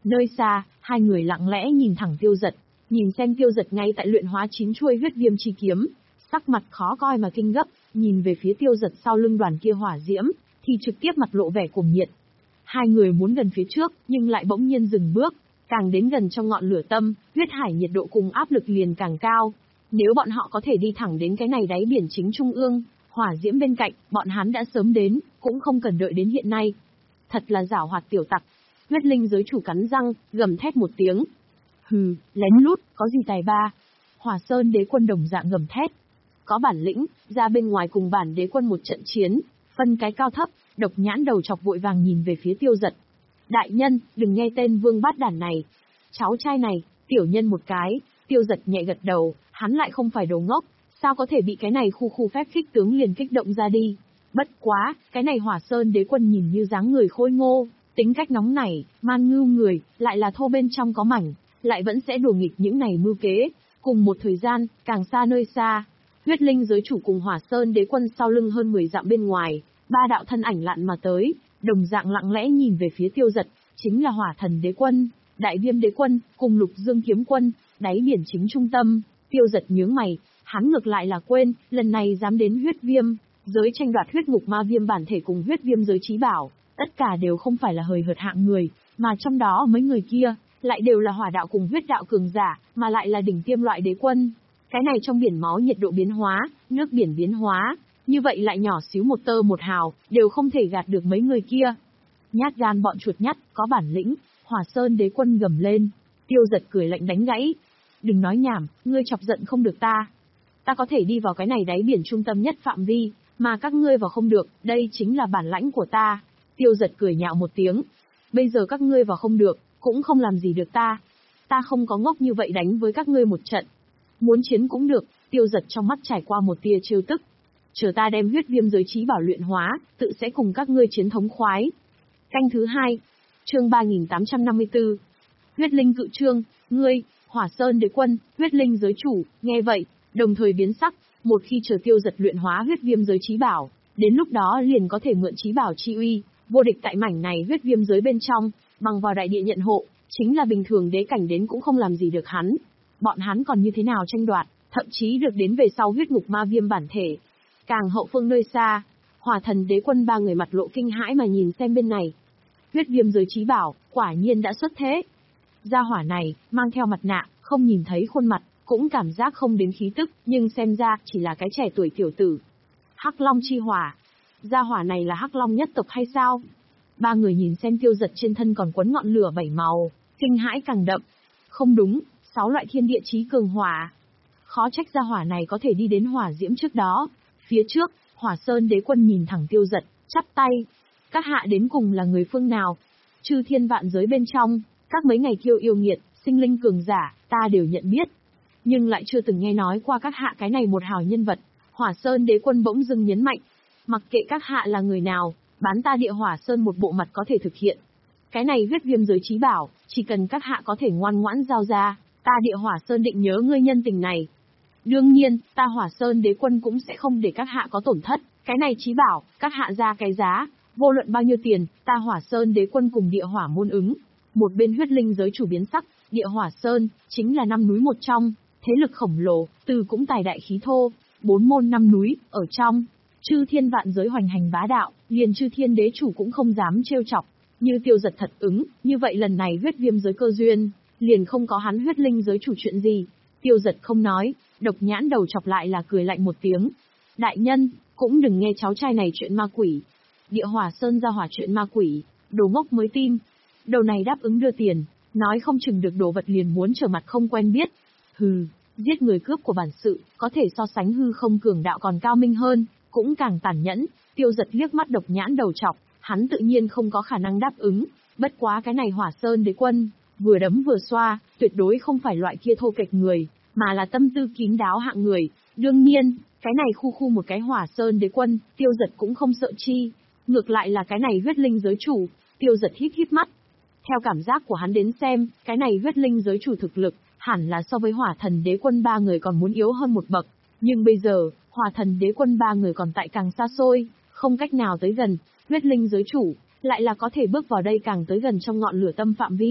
Nơi xa, hai người lặng lẽ nhìn thẳng Tiêu Dật, nhìn xem Tiêu Dật ngay tại luyện hóa chín chuôi huyết viêm chi kiếm, sắc mặt khó coi mà kinh gấp, nhìn về phía Tiêu Dật sau lưng đoàn kia hỏa diễm, thì trực tiếp mặt lộ vẻ cuồng nhiệt. Hai người muốn gần phía trước, nhưng lại bỗng nhiên dừng bước, càng đến gần trong ngọn lửa tâm, huyết hải nhiệt độ cùng áp lực liền càng cao. Nếu bọn họ có thể đi thẳng đến cái này đáy biển chính trung ương, hỏa diễm bên cạnh, bọn hắn đã sớm đến, cũng không cần đợi đến hiện nay. Thật là giảo hoạt tiểu tặc. Huyết linh giới chủ cắn răng, gầm thét một tiếng. Hừ, lén lút, có gì tài ba. Hỏa Sơn đế quân đồng dạng gầm thét. Có bản lĩnh, ra bên ngoài cùng bản đế quân một trận chiến, phân cái cao thấp. Độc Nhãn đầu chọc vội vàng nhìn về phía Tiêu Dật. Đại nhân, đừng nghe tên vương bát đản này. Cháu trai này, tiểu nhân một cái. Tiêu Dật nhẹ gật đầu, hắn lại không phải đồ ngốc, sao có thể bị cái này khu khu phép khích tướng liền kích động ra đi. Bất quá, cái này Hỏa Sơn đế quân nhìn như dáng người khôi ngô, tính cách nóng nảy, man ngưu người, lại là thô bên trong có mảnh, lại vẫn sẽ đùa nghịch những này mưu kế. Cùng một thời gian, càng xa nơi xa, huyết linh giới chủ cùng Hỏa Sơn đế quân sau lưng hơn mười dặm bên ngoài, ba đạo thân ảnh lặn mà tới, đồng dạng lặng lẽ nhìn về phía Tiêu Dật, chính là Hỏa Thần đế quân, Đại Viêm đế quân, cùng Lục Dương kiếm quân, đáy biển chính trung tâm. Tiêu Dật nhướng mày, hắn ngược lại là quên, lần này dám đến huyết viêm, giới tranh đoạt huyết ngục ma viêm bản thể cùng huyết viêm giới chí bảo, tất cả đều không phải là hời hợt hạng người, mà trong đó mấy người kia, lại đều là hỏa đạo cùng huyết đạo cường giả, mà lại là đỉnh tiêm loại đế quân. Cái này trong biển máu nhiệt độ biến hóa, nước biển biến hóa, như vậy lại nhỏ xíu một tơ một hào, đều không thể gạt được mấy người kia. Nhát gan bọn chuột nhắt, có bản lĩnh, Hỏa Sơn đế quân gầm lên. Tiêu Dật cười lạnh đánh gãy. Đừng nói nhảm, ngươi chọc giận không được ta. Ta có thể đi vào cái này đáy biển trung tâm nhất phạm vi, mà các ngươi vào không được, đây chính là bản lãnh của ta. Tiêu Dật cười nhạo một tiếng. Bây giờ các ngươi vào không được, cũng không làm gì được ta. Ta không có ngốc như vậy đánh với các ngươi một trận. Muốn chiến cũng được. Tiêu Dật trong mắt trải qua một tia trêu tức. Chờ ta đem huyết viêm giới chí bảo luyện hóa, tự sẽ cùng các ngươi chiến thống khoái. Canh thứ hai, chương ba nghìn tám trăm năm mươi tư. Huyết linh cự trương, ngươi, Hỏa Sơn đế quân, huyết linh giới chủ, nghe vậy, đồng thời biến sắc, một khi chờ Tiêu Dật luyện hóa huyết viêm giới chí bảo, đến lúc đó liền có thể mượn chí bảo chi uy, vô địch tại mảnh này huyết viêm giới bên trong, bằng vào đại địa nhận hộ, chính là bình thường đế cảnh đến cũng không làm gì được hắn. Bọn hắn còn như thế nào tranh đoạt, thậm chí được đến về sau huyết ngục ma viêm bản thể. Càng hậu phương nơi xa, Hỏa Thần đế quân ba người mặt lộ kinh hãi mà nhìn xem bên này. Huyết viêm giới chí bảo, quả nhiên đã xuất thế. Gia hỏa này, mang theo mặt nạ, không nhìn thấy khuôn mặt, cũng cảm giác không đến khí tức, nhưng xem ra, chỉ là cái trẻ tuổi tiểu tử. Hắc Long chi hỏa. Gia hỏa này là Hắc Long nhất tộc hay sao? Ba người nhìn xem Tiêu Dật trên thân còn quấn ngọn lửa bảy màu, kinh hãi càng đậm. Không đúng, sáu loại thiên địa chí cường hỏa. Khó trách gia hỏa này có thể đi đến hỏa diễm trước đó. Phía trước, Hỏa Sơn đế quân nhìn thẳng Tiêu Dật, chắp tay. Các hạ đến cùng là người phương nào? Chư thiên vạn giới bên trong, các mấy ngày kiêu yêu nghiệt, sinh linh cường giả, ta đều nhận biết. Nhưng lại chưa từng nghe nói qua các hạ cái này một hào nhân vật. Hỏa Sơn đế quân bỗng dưng nhấn mạnh. Mặc kệ các hạ là người nào, bán ta địa Hỏa Sơn một bộ mặt có thể thực hiện. Cái này huyết viêm giới chí bảo, chỉ cần các hạ có thể ngoan ngoãn giao ra, ta địa Hỏa Sơn định nhớ ngươi nhân tình này. Đương nhiên, ta Hỏa Sơn đế quân cũng sẽ không để các hạ có tổn thất. Cái này chí bảo, các hạ ra cái giá, vô luận bao nhiêu tiền, ta Hỏa Sơn đế quân cùng địa hỏa môn ứng. Một bên huyết linh giới chủ biến sắc, địa Hỏa Sơn, chính là năm núi một trong, thế lực khổng lồ, từ cũng tài đại khí thô, bốn môn năm núi, ở trong. Chư thiên vạn giới hoành hành bá đạo, liền chư thiên đế chủ cũng không dám trêu chọc. Như Tiêu Dật thật ứng, như vậy lần này huyết viêm giới cơ duyên, liền không có hắn huyết linh giới chủ chuyện gì. Tiêu Dật không nói, Độc Nhãn đầu chọc lại là cười lạnh một tiếng. Đại nhân, cũng đừng nghe cháu trai này chuyện ma quỷ. Địa Hỏa Sơn ra hỏa chuyện ma quỷ, đồ ngốc mới tin. Đầu này đáp ứng đưa tiền, nói không chừng được đồ vật liền muốn trở mặt không quen biết. Hừ, giết người cướp của bản sự, có thể so sánh hư không cường đạo còn cao minh hơn, cũng càng tàn nhẫn. Tiêu Dật liếc mắt Độc Nhãn đầu chọc, hắn tự nhiên không có khả năng đáp ứng. Bất quá cái này Hỏa Sơn đế quân, vừa đấm vừa xoa, tuyệt đối không phải loại kia thô kệch người, mà là tâm tư kín đáo hạng người. Đương nhiên, cái này khu khu một cái Hỏa Sơn đế quân, Tiêu Dật cũng không sợ chi. Ngược lại là cái này huyết linh giới chủ, Tiêu Dật híp híp mắt. Theo cảm giác của hắn đến xem, cái này huyết linh giới chủ thực lực, hẳn là so với Hỏa Thần đế quân ba người còn muốn yếu hơn một bậc. Nhưng bây giờ, Hỏa Thần đế quân ba người còn tại càng xa xôi, không cách nào tới gần, huyết linh giới chủ, lại là có thể bước vào đây càng tới gần trong ngọn lửa tâm phạm vi.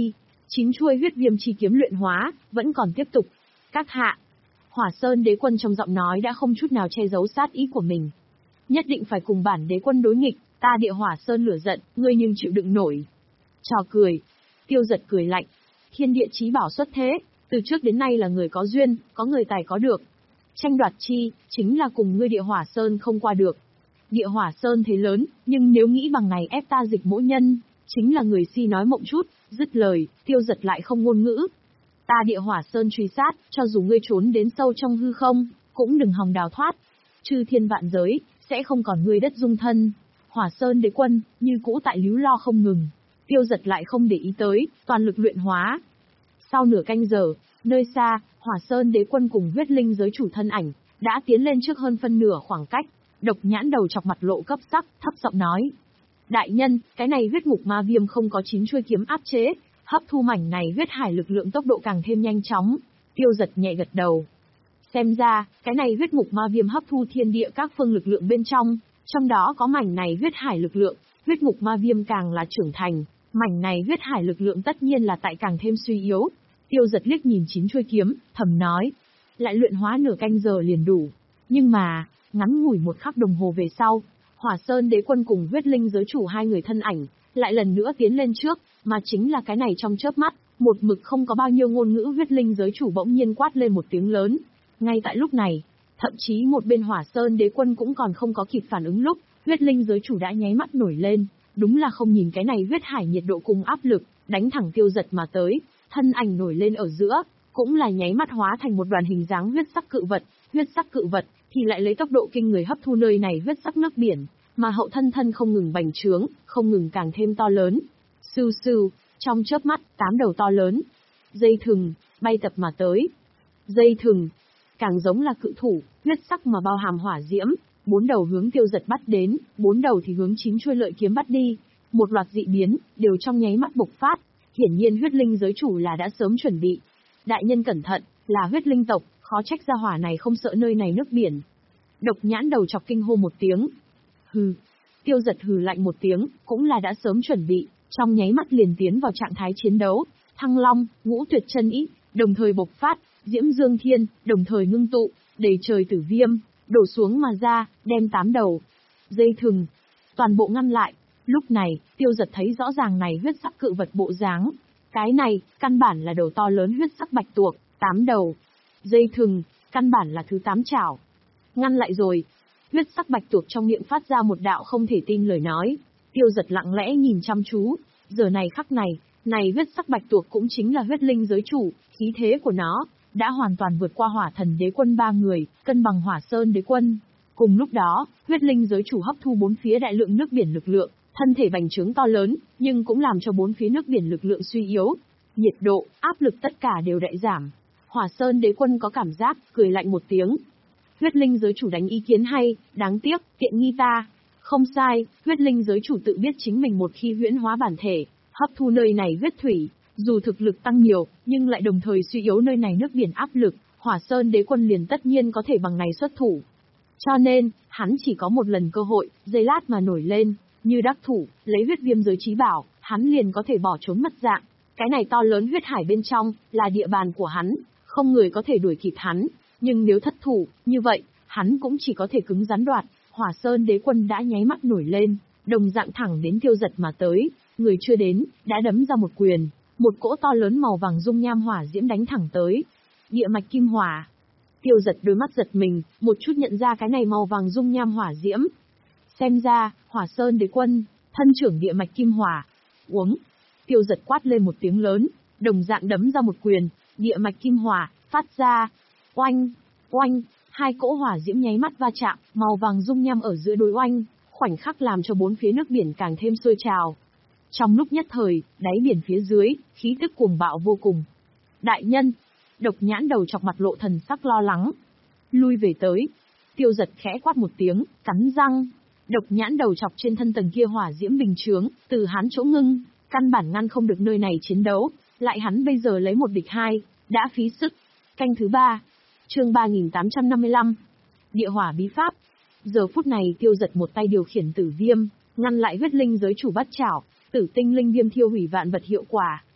Chín chuôi huyết viêm chi kiếm luyện hóa, vẫn còn tiếp tục. Các hạ. Hỏa Sơn Đế Quân trong giọng nói đã không chút nào che giấu sát ý của mình. Nhất định phải cùng bản đế quân đối nghịch, ta địa Hỏa Sơn lửa giận, ngươi nhưng chịu đựng nổi. Trò cười. Tiêu Giật cười lạnh. Thiên địa chí bảo xuất thế, từ trước đến nay là người có duyên, có người tài có được. Tranh đoạt chi, chính là cùng ngươi địa Hỏa Sơn không qua được. Địa Hỏa Sơn thế lớn, nhưng nếu nghĩ bằng này ép ta dịch mỗi nhân, chính là người si nói mộng chút, dứt lời, Tiêu Giật lại không ngôn ngữ. Ta địa Hỏa Sơn truy sát, cho dù ngươi trốn đến sâu trong hư không, cũng đừng hòng đào thoát. Chư thiên vạn giới, sẽ không còn ngươi đất dung thân. Hỏa Sơn Đế Quân, như cũ tại líu lo không ngừng. Tiêu Giật lại không để ý tới, toàn lực luyện hóa. Sau nửa canh giờ, nơi xa, Hỏa Sơn Đế Quân cùng huyết linh giới chủ thân ảnh, đã tiến lên trước hơn phân nửa khoảng cách. Độc Nhãn đầu chọc mặt lộ cấp sắc, thấp giọng nói. Đại nhân, cái này huyết ngục ma viêm không có chín chuôi kiếm áp chế, hấp thu mảnh này huyết hải lực lượng tốc độ càng thêm nhanh chóng. Tiêu Giật nhẹ gật đầu. Xem ra, cái này huyết ngục ma viêm hấp thu thiên địa các phương lực lượng bên trong, trong đó có mảnh này huyết hải lực lượng, huyết ngục ma viêm càng là trưởng thành, mảnh này huyết hải lực lượng tất nhiên là tại càng thêm suy yếu. Tiêu Giật liếc nhìn chín chuôi kiếm, thầm nói, lại luyện hóa nửa canh giờ liền đủ. Nhưng mà, ngắn ngủi một khắc đồng hồ về sau, Hỏa Sơn Đế Quân cùng huyết linh giới chủ hai người thân ảnh, lại lần nữa tiến lên trước, mà chính là cái này trong chớp mắt, một mực không có bao nhiêu ngôn ngữ huyết linh giới chủ bỗng nhiên quát lên một tiếng lớn. Ngay tại lúc này, thậm chí một bên Hỏa Sơn Đế Quân cũng còn không có kịp phản ứng lúc, huyết linh giới chủ đã nháy mắt nổi lên, đúng là không nhìn cái này huyết hải nhiệt độ cùng áp lực, đánh thẳng Tiêu Giật mà tới, thân ảnh nổi lên ở giữa, cũng là nháy mắt hóa thành một đoàn hình dáng huyết sắc cự vật, huyết sắc cự vật thì lại lấy tốc độ kinh người hấp thu nơi này huyết sắc nước biển, mà hậu thân thân không ngừng bành trướng, không ngừng càng thêm to lớn. Sưu sưu, trong chớp mắt, tám đầu to lớn, dây thừng bay tập mà tới. Dây thừng càng giống là cự thủ, huyết sắc mà bao hàm hỏa diễm, bốn đầu hướng Tiêu Giật bắt đến, bốn đầu thì hướng chín chuôi lợi kiếm bắt đi. Một loạt dị biến, đều trong nháy mắt bộc phát, hiển nhiên huyết linh giới chủ là đã sớm chuẩn bị. Đại nhân cẩn thận, là huyết linh tộc, khó trách gia hỏa này không sợ nơi này nước biển. Độc Nhãn đầu chọc kinh hô một tiếng. Hừ. Tiêu Giật hừ lạnh một tiếng, cũng là đã sớm chuẩn bị, trong nháy mắt liền tiến vào trạng thái chiến đấu. Thăng Long, Ngũ Tuyệt Chân Ý, đồng thời bộc phát, Diễm Dương Thiên, đồng thời ngưng tụ, đầy trời tử viêm, đổ xuống mà ra, đem tám đầu dây thừng toàn bộ ngăn lại. Lúc này, Tiêu Giật thấy rõ ràng này huyết sắc cự vật bộ dáng. Cái này, căn bản là đầu to lớn huyết sắc bạch tuộc, tám đầu dây thừng, căn bản là thứ tám chảo. Ngăn lại rồi. Huyết sắc bạch tuộc trong miệng phát ra một đạo không thể tin lời nói. Tiêu Giật lặng lẽ nhìn chăm chú. Giờ này khắc này, này huyết sắc bạch tuộc cũng chính là huyết linh giới chủ, khí thế của nó đã hoàn toàn vượt qua Hỏa Thần Đế Quân ba người, cân bằng Hỏa Sơn Đế Quân. Cùng lúc đó, huyết linh giới chủ hấp thu bốn phía đại lượng nước biển lực lượng, thân thể bành trướng to lớn, nhưng cũng làm cho bốn phía nước biển lực lượng suy yếu. Nhiệt độ, áp lực tất cả đều đại giảm. Hỏa Sơn Đế Quân có cảm giác, cười lạnh một tiếng. Huyết linh giới chủ đánh ý kiến hay, đáng tiếc, tiện nghi ta. Không sai, huyết linh giới chủ tự biết chính mình một khi huyễn hóa bản thể, hấp thu nơi này huyết thủy, dù thực lực tăng nhiều, nhưng lại đồng thời suy yếu nơi này nước biển áp lực, Hỏa Sơn Đế Quân liền tất nhiên có thể bằng này xuất thủ. Cho nên, hắn chỉ có một lần cơ hội, giây lát mà nổi lên, như đắc thủ, lấy huyết viêm giới chí bảo, hắn liền có thể bỏ trốn mất dạng. Cái này to lớn huyết hải bên trong, là địa bàn của hắn, không người có thể đuổi kịp hắn, nhưng nếu thất thủ, như vậy, hắn cũng chỉ có thể cứng rắn đoạt. Hỏa Sơn Đế Quân đã nháy mắt nổi lên, đồng dạng thẳng đến Tiêu Giật mà tới, người chưa đến, đã đấm ra một quyền, một cỗ to lớn màu vàng dung nham hỏa diễm đánh thẳng tới. Địa mạch kim hỏa. Tiêu Giật đôi mắt giật mình, một chút nhận ra cái này màu vàng dung nham hỏa diễm. Xem ra, Hỏa Sơn Đế Quân, thân trưởng địa mạch kim hỏa. Uống. Tiêu Giật quát lên một tiếng lớn, đồng dạng đấm ra một quyền, địa mạch kim hỏa, phát ra. Oanh, oanh, hai cỗ hỏa diễm nháy mắt va chạm, màu vàng dung nham ở giữa đối oanh, khoảnh khắc làm cho bốn phía nước biển càng thêm sôi trào. Trong lúc nhất thời, đáy biển phía dưới, khí tức cuồng bạo vô cùng. Đại nhân, Độc Nhãn đầu chọc mặt lộ thần sắc lo lắng. Lui về tới. Tiêu Giật khẽ quát một tiếng, cắn răng. Độc Nhãn đầu chọc trên thân tầng kia hỏa diễm bình chướng, từ hắn chỗ ngưng, căn bản ngăn không được nơi này chiến đấu, lại hắn bây giờ lấy một địch hai, đã phí sức. Canh thứ ba. Chương ba nghìn tám trăm năm mươi lăm. Địa hỏa bí pháp. Giờ phút này Tiêu Giật một tay điều khiển tử viêm, ngăn lại huyết linh giới chủ bắt chảo, tử tinh linh viêm thiêu hủy vạn vật hiệu quả,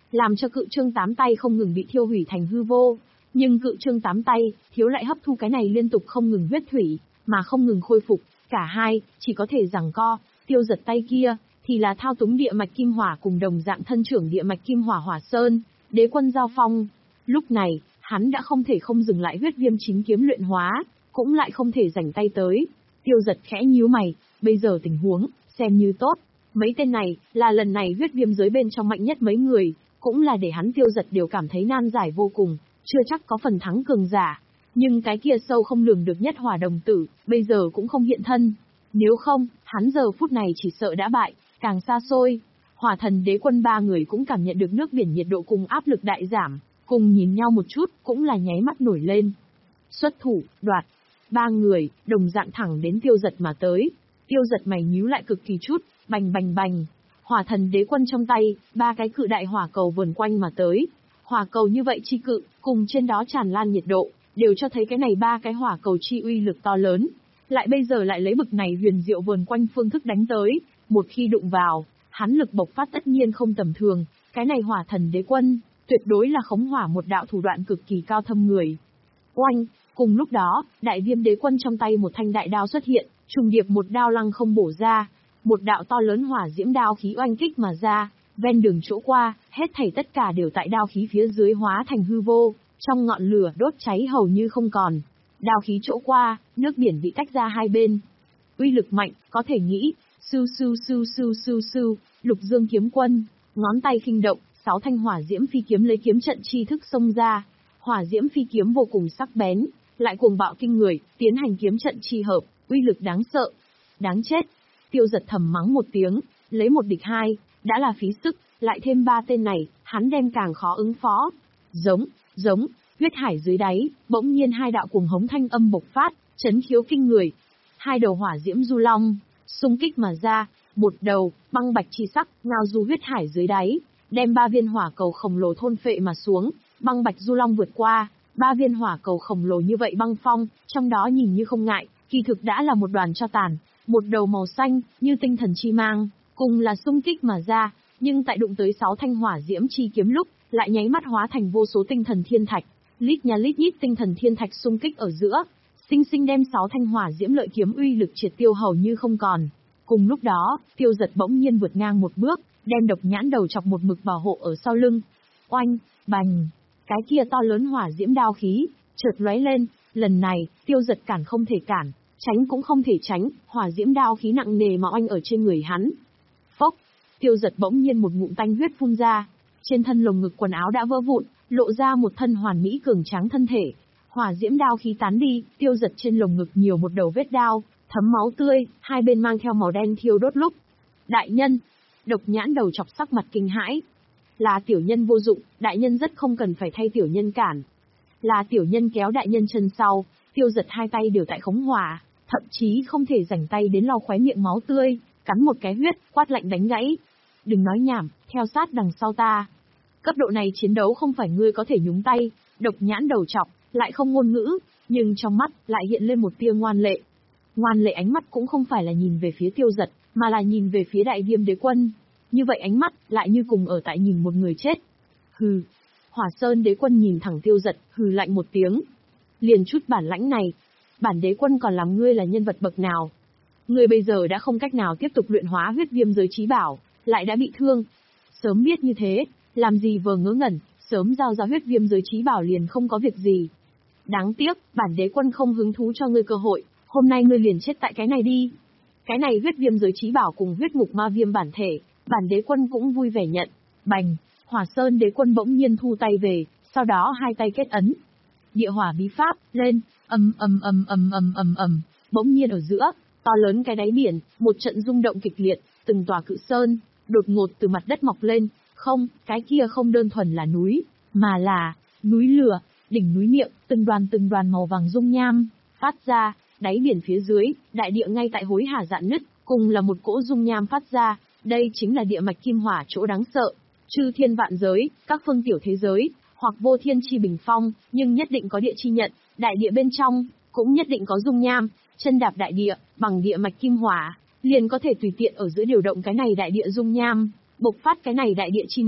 làm cho cự trương tám tay không ngừng bị thiêu hủy thành hư vô. Nhưng cự trương tám tay, thiếu lại hấp thu cái này liên tục không ngừng huyết thủy, mà không ngừng khôi phục, cả hai, chỉ có thể giằng co. Tiêu Giật tay kia, thì là thao túng địa mạch kim hỏa cùng đồng dạng thân trưởng địa mạch kim hỏa hỏa sơn, đế quân giao phong. Lúc này, hắn đã không thể không dừng lại huyết viêm chính kiếm luyện hóa, cũng lại không thể rảnh tay tới. Tiêu Giật khẽ nhíu mày, bây giờ tình huống, xem như tốt. Mấy tên này, là lần này huyết viêm giới bên trong mạnh nhất mấy người, cũng là để hắn Tiêu Giật đều cảm thấy nan giải vô cùng, chưa chắc có phần thắng cường giả. Nhưng cái kia sâu không lường được nhất hỏa đồng tử, bây giờ cũng không hiện thân. Nếu không, hắn giờ phút này chỉ sợ đã bại, càng xa xôi. Hỏa thần đế quân ba người cũng cảm nhận được nước biển nhiệt độ cùng áp lực đại giảm, cùng nhìn nhau một chút, cũng là nháy mắt nổi lên. Xuất thủ, đoạt. Ba người, đồng dạng thẳng đến Tiêu Giật mà tới. Tiêu Giật mày nhíu lại cực kỳ chút, bành bành bành. Hỏa thần đế quân trong tay, ba cái cự đại hỏa cầu vờn quanh mà tới. Hỏa cầu như vậy chi cự, cùng trên đó tràn lan nhiệt độ, đều cho thấy cái này ba cái hỏa cầu chi uy lực to lớn. Lại bây giờ lại lấy bực này huyền diệu vờn quanh phương thức đánh tới, một khi đụng vào, hắn lực bộc phát tất nhiên không tầm thường, cái này hỏa thần đế quân, tuyệt đối là khống hỏa một đạo thủ đoạn cực kỳ cao thâm người. Oanh, cùng lúc đó, đại viêm đế quân trong tay một thanh đại đao xuất hiện, trùng điệp một đao lăng không bổ ra, một đạo to lớn hỏa diễm đao khí oanh kích mà ra, ven đường chỗ qua, hết thảy tất cả đều tại đao khí phía dưới hóa thành hư vô, trong ngọn lửa đốt cháy hầu như không còn. Đao khí chỗ qua, nước biển bị tách ra hai bên. Uy lực mạnh, có thể nghĩ, sưu sưu sưu sưu sưu sưu, Lục Dương kiếm quân, ngón tay khinh động, sáu thanh hỏa diễm phi kiếm lấy kiếm trận chi thức xông ra. Hỏa diễm phi kiếm vô cùng sắc bén, lại cuồng bạo kinh người, tiến hành kiếm trận chi hợp, uy lực đáng sợ. Đáng chết. Tiêu Giật thầm mắng một tiếng, lấy một địch hai, đã là phí sức, lại thêm ba tên này, hắn đem càng khó ứng phó. Giống, giống, huyết hải dưới đáy, bỗng nhiên hai đạo cuồng hống thanh âm bộc phát, chấn khiếu kinh người. Hai đầu hỏa diễm du long, xung kích mà ra, một đầu, băng bạch chi sắc, ngao du huyết hải dưới đáy, đem ba viên hỏa cầu khổng lồ thôn phệ mà xuống, băng bạch du long vượt qua, ba viên hỏa cầu khổng lồ như vậy băng phong, trong đó nhìn như không ngại, kỳ thực đã là một đoàn tro tàn, một đầu màu xanh, như tinh thần chi mang, cùng là xung kích mà ra, nhưng tại đụng tới sáu thanh hỏa diễm chi kiếm lúc, lại nháy mắt hóa thành vô số tinh thần thiên thạch, lít nhà lít nhít tinh thần thiên thạch xung kích ở giữa, sinh sinh đem sáu thanh hỏa diễm lợi kiếm uy lực triệt tiêu hầu như không còn. Cùng lúc đó, Tiêu Giật bỗng nhiên vượt ngang một bước, đem độc nhãn đầu chọc một mực bảo hộ ở sau lưng. Oanh, bành, cái kia to lớn hỏa diễm đao khí, chợt lóe lên, lần này, Tiêu Giật cản không thể cản, tránh cũng không thể tránh, hỏa diễm đao khí nặng nề mà oanh ở trên người hắn. Phốc, Tiêu Giật bỗng nhiên một ngụm tanh huyết phun ra, trên thân lồng ngực quần áo đã vỡ vụn, lộ ra một thân hoàn mỹ cường tráng thân thể. Hỏa diễm đao khí tán đi, Tiêu Giật trên lồng ngực nhiều một đầu vết đao, thấm máu tươi, hai bên mang theo màu đen thiêu đốt lúc. Đại nhân, độc nhãn đầu chọc sắc mặt kinh hãi. Là tiểu nhân vô dụng, đại nhân rất không cần phải thay tiểu nhân cản. Là tiểu nhân kéo đại nhân chân sau, Tiêu Giật hai tay đều tại khống hỏa, thậm chí không thể rảnh tay đến lau khóe miệng máu tươi, cắn một cái huyết, quát lạnh đánh gãy. Đừng nói nhảm, theo sát đằng sau ta. Cấp độ này chiến đấu không phải ngươi có thể nhúng tay. Độc nhãn đầu chọc, lại không ngôn ngữ, nhưng trong mắt lại hiện lên một tia ngoan lệ. Ngoan lệ ánh mắt cũng không phải là nhìn về phía Tiêu Giật, mà là nhìn về phía đại viêm đế quân. Như vậy ánh mắt, lại như cùng ở tại nhìn một người chết. Hừ. Hỏa Sơn đế quân nhìn thẳng Tiêu Giật, hừ lạnh một tiếng. Liền chút bản lãnh này, bản đế quân còn làm ngươi là nhân vật bậc nào? Ngươi bây giờ đã không cách nào tiếp tục luyện hóa huyết viêm giới chí bảo, lại đã bị thương. Sớm biết như thế, làm gì vờ ngớ ngẩn, sớm giao ra huyết viêm giới chí bảo liền không có việc gì. Đáng tiếc, bản đế quân không hứng thú cho ngươi cơ hội, hôm nay ngươi liền chết tại cái này đi. Cái này huyết viêm giới chí bảo cùng huyết ngục ma viêm bản thể, bản đế quân cũng vui vẻ nhận. Bành, Hỏa Sơn đế quân bỗng nhiên thu tay về, sau đó hai tay kết ấn. Địa hỏa bí pháp, lên, ầm ầm ầm ầm ầm ầm ầm, bỗng nhiên ở giữa, to lớn cái đáy biển, một trận rung động kịch liệt, từng tòa cự sơn đột ngột từ mặt đất mọc lên, không, cái kia không đơn thuần là núi, mà là núi lửa, đỉnh núi miệng, từng đoàn từng đoàn màu vàng dung nham phát ra, đáy biển phía dưới, đại địa ngay tại hối hả dạn nứt, cùng là một cỗ dung nham phát ra, đây chính là địa mạch kim hỏa chỗ đáng sợ. Chư thiên vạn giới, các phương tiểu thế giới, hoặc vô thiên chi bình phong, nhưng nhất định có địa chi nhận, đại địa bên trong, cũng nhất định có dung nham, chân đạp đại địa, bằng địa mạch kim hỏa, liền có thể tùy tiện ở giữa điều động cái này đại địa dung nham, bộc phát cái này đại địa chi nộ.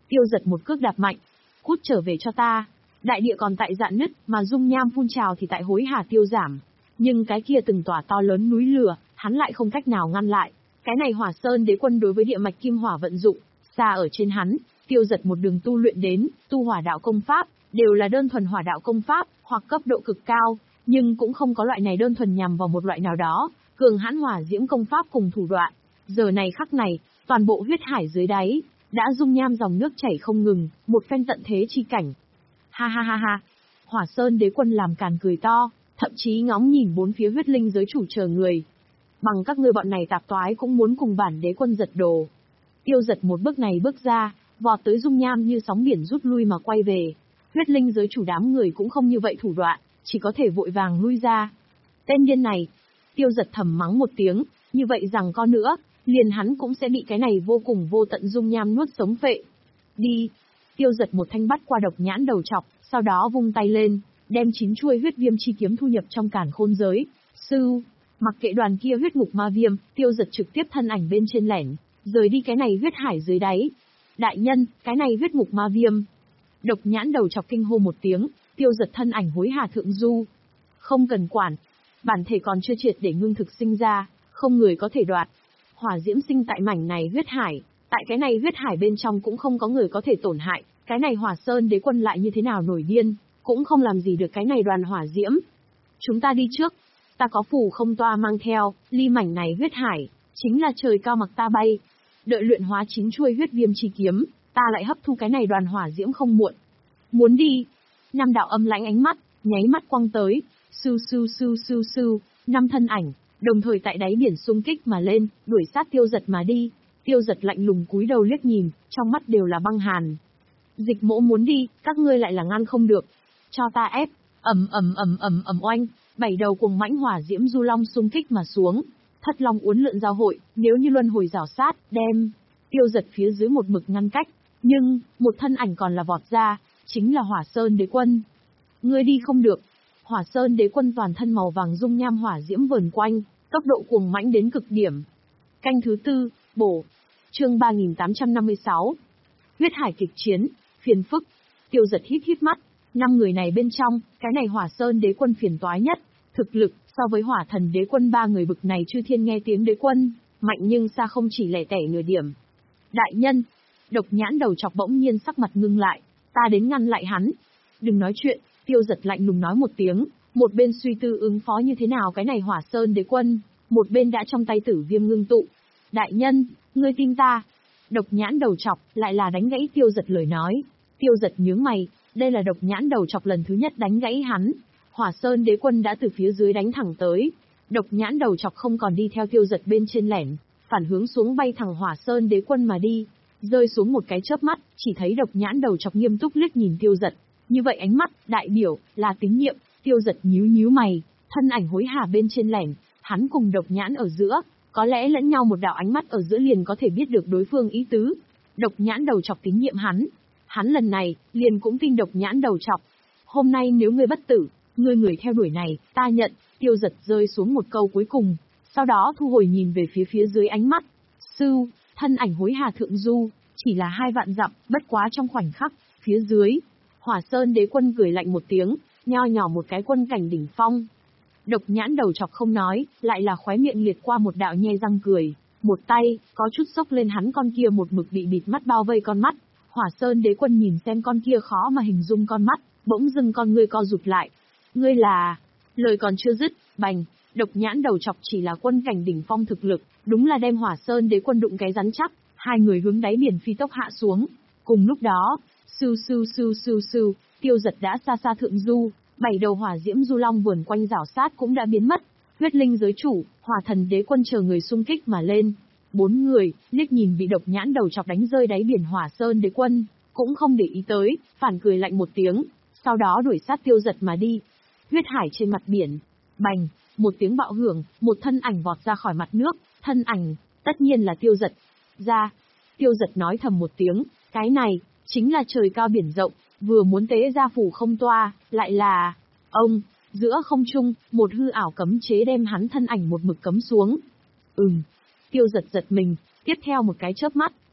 Tiêu Giật một cước đạp mạnh. Cút trở về cho ta. Đại địa còn tại dạn nứt, mà dung nham phun trào thì tại hối hả tiêu giảm. Nhưng cái kia từng tỏa to lớn núi lửa, hắn lại không cách nào ngăn lại. Cái này Hỏa Sơn Đế Quân đối với địa mạch kim hỏa vận dụng, xa ở trên hắn, Tiêu Giật một đường tu luyện đến, tu hỏa đạo công pháp, đều là đơn thuần hỏa đạo công pháp, hoặc cấp độ cực cao, nhưng cũng không có loại này đơn thuần nhằm vào một loại nào đó, cường hãn hỏa diễm công pháp cùng thủ đoạn. Giờ này khắc này, toàn bộ huyết hải dưới đáy, đã dung nham dòng nước chảy không ngừng, một phen tận thế chi cảnh. Ha ha ha ha, Hỏa Sơn Đế Quân làm càn cười to, thậm chí ngóng nhìn bốn phía huyết linh giới chủ chờ người. Bằng các ngươi bọn này tạp toái cũng muốn cùng bản đế quân giật đồ. Tiêu Giật một bước này bước ra, vọt tới dung nham như sóng biển rút lui mà quay về. Huyết linh giới chủ đám người cũng không như vậy thủ đoạn, chỉ có thể vội vàng lui ra. Tên điên này, Tiêu Giật thầm mắng một tiếng, như vậy rằng con nữa, liền hắn cũng sẽ bị cái này vô cùng vô tận dung nham nuốt sống phệ. Đi! Tiêu Giật một thanh bắt qua độc nhãn đầu chọc, sau đó vung tay lên, đem chín chuôi huyết viêm chi kiếm thu nhập trong càn khôn giới. Sư! Mặc kệ đoàn kia huyết ngục ma viêm, Tiêu Giật trực tiếp thân ảnh bên trên lẻn, rời đi cái này huyết hải dưới đáy. Đại nhân, cái này huyết ngục ma viêm. Độc nhãn đầu chọc kinh hô một tiếng, Tiêu Giật thân ảnh hối hả thượng du. Không cần quản, bản thể còn chưa triệt để ngưng thực sinh ra, không người có thể đoạt. Hỏa diễm sinh tại mảnh này huyết hải, tại cái này huyết hải bên trong cũng không có người có thể tổn hại, cái này Hỏa Sơn Đế Quân lại như thế nào nổi điên, cũng không làm gì được cái này đoàn hỏa diễm. Chúng ta đi trước. Ta có phù không toa mang theo, ly mảnh này huyết hải, chính là trời cao mặc ta bay. Đợi luyện hóa chín chuôi huyết viêm chi kiếm, ta lại hấp thu cái này đoàn hỏa diễm không muộn. Muốn đi? Năm đạo âm lãnh ánh mắt, nháy mắt quăng tới, sưu sưu sưu sưu sưu, năm thân ảnh, đồng thời tại đáy biển xung kích mà lên, đuổi sát Tiêu Giật mà đi. Tiêu Giật lạnh lùng cúi đầu liếc nhìn, trong mắt đều là băng hàn. Dịch Mỗ muốn đi, các ngươi lại là ngăn không được. Cho ta ép, ầm ầm ầm ầm ầm oanh. Bảy đầu cùng mãnh hỏa diễm du long xung kích mà xuống, thất long uốn lượn giao hội, nếu như luân hồi rào sát, đem Tiêu Giật phía dưới một mực ngăn cách, nhưng một thân ảnh còn là vọt ra, chính là Hỏa Sơn Đế Quân. Ngươi đi không được. Hỏa Sơn Đế Quân toàn thân màu vàng dung nham hỏa diễm vờn quanh, tốc độ cuồng mãnh đến cực điểm. Canh thứ tư, bổ. Chương ba nghìn tám trăm năm mươi sáu. Huyết hải kịch chiến, phiền phức. Tiêu Giật híp híp mắt. Năm người này bên trong, cái này Hỏa Sơn Đế Quân phiền toái nhất, thực lực, so với Hỏa Thần Đế Quân ba người bực này chư thiên nghe tiếng đế quân, mạnh nhưng xa không chỉ lẻ tẻ nửa điểm. Đại nhân, độc nhãn đầu chọc bỗng nhiên sắc mặt ngưng lại, ta đến ngăn lại hắn. Đừng nói chuyện, Tiêu Giật lạnh lùng nói một tiếng, một bên suy tư ứng phó như thế nào cái này Hỏa Sơn Đế Quân, một bên đã trong tay tử viêm ngưng tụ. Đại nhân, ngươi tin ta. Độc nhãn đầu chọc, lại là đánh gãy Tiêu Giật lời nói. Tiêu Giật nhướng mày. Đây là độc nhãn đầu chọc lần thứ nhất đánh gãy hắn. Hỏa Sơn Đế Quân đã từ phía dưới đánh thẳng tới. Độc nhãn đầu chọc không còn đi theo Tiêu Giật bên trên lẻn, phản hướng xuống bay thẳng Hỏa Sơn Đế Quân mà đi. Rơi xuống một cái chớp mắt, chỉ thấy độc nhãn đầu chọc nghiêm túc liếc nhìn Tiêu Giật. Như vậy ánh mắt, đại biểu, là tín nhiệm. Tiêu Giật nhíu nhíu mày, thân ảnh hối hả bên trên lẻn, hắn cùng độc nhãn ở giữa, có lẽ lẫn nhau một đạo ánh mắt ở giữa liền có thể biết được đối phương ý tứ. Độc nhãn đầu chọc tín nhiệm hắn. Hắn lần này, liền cũng tin độc nhãn đầu chọc. Hôm nay nếu ngươi bất tử, ngươi người theo đuổi này, ta nhận. Tiêu Giật rơi xuống một câu cuối cùng, sau đó thu hồi nhìn về phía phía dưới ánh mắt. Sư, thân ảnh hối hà thượng du, chỉ là hai vạn dặm, bất quá trong khoảnh khắc, phía dưới. Hỏa Sơn Đế Quân cười lạnh một tiếng, nho nhỏ một cái quân cảnh đỉnh phong. Độc nhãn đầu chọc không nói, lại là khóe miệng liệt qua một đạo nhe răng cười. Một tay, có chút xốc lên hắn con kia một mực bị bịt mắt bao vây con mắt. Hỏa Sơn Đế Quân nhìn xem con kia khó mà hình dung con mắt, bỗng dưng con ngươi co rụt lại. Ngươi là... Lời còn chưa dứt, bành, độc nhãn đầu chọc chỉ là quân cảnh đỉnh phong thực lực, đúng là đem Hỏa Sơn Đế Quân đụng cái rắn chắc, hai người hướng đáy biển phi tốc hạ xuống. Cùng lúc đó, sưu sưu sưu sưu sưu, Tiêu Giật đã xa xa thượng du, bảy đầu hỏa diễm du long vườn quanh rảo sát cũng đã biến mất. Huyết linh giới chủ, Hỏa Thần Đế Quân chờ người xung kích mà lên. Bốn người, liếc nhìn bị độc nhãn đầu chọc đánh rơi đáy biển Hỏa Sơn Đế Quân, cũng không để ý tới, phản cười lạnh một tiếng, sau đó đuổi sát Tiêu Giật mà đi. Huyết hải trên mặt biển, bành, một tiếng bạo hưởng, một thân ảnh vọt ra khỏi mặt nước, thân ảnh, tất nhiên là Tiêu Giật. Ra, Tiêu Giật nói thầm một tiếng, cái này, chính là trời cao biển rộng, vừa muốn tế ra phủ không toa, lại là, ông, giữa không trung, một hư ảo cấm chế đem hắn thân ảnh một mực cấm xuống. Ừm. Tiêu Giật giật mình, tiếp theo một cái chớp mắt,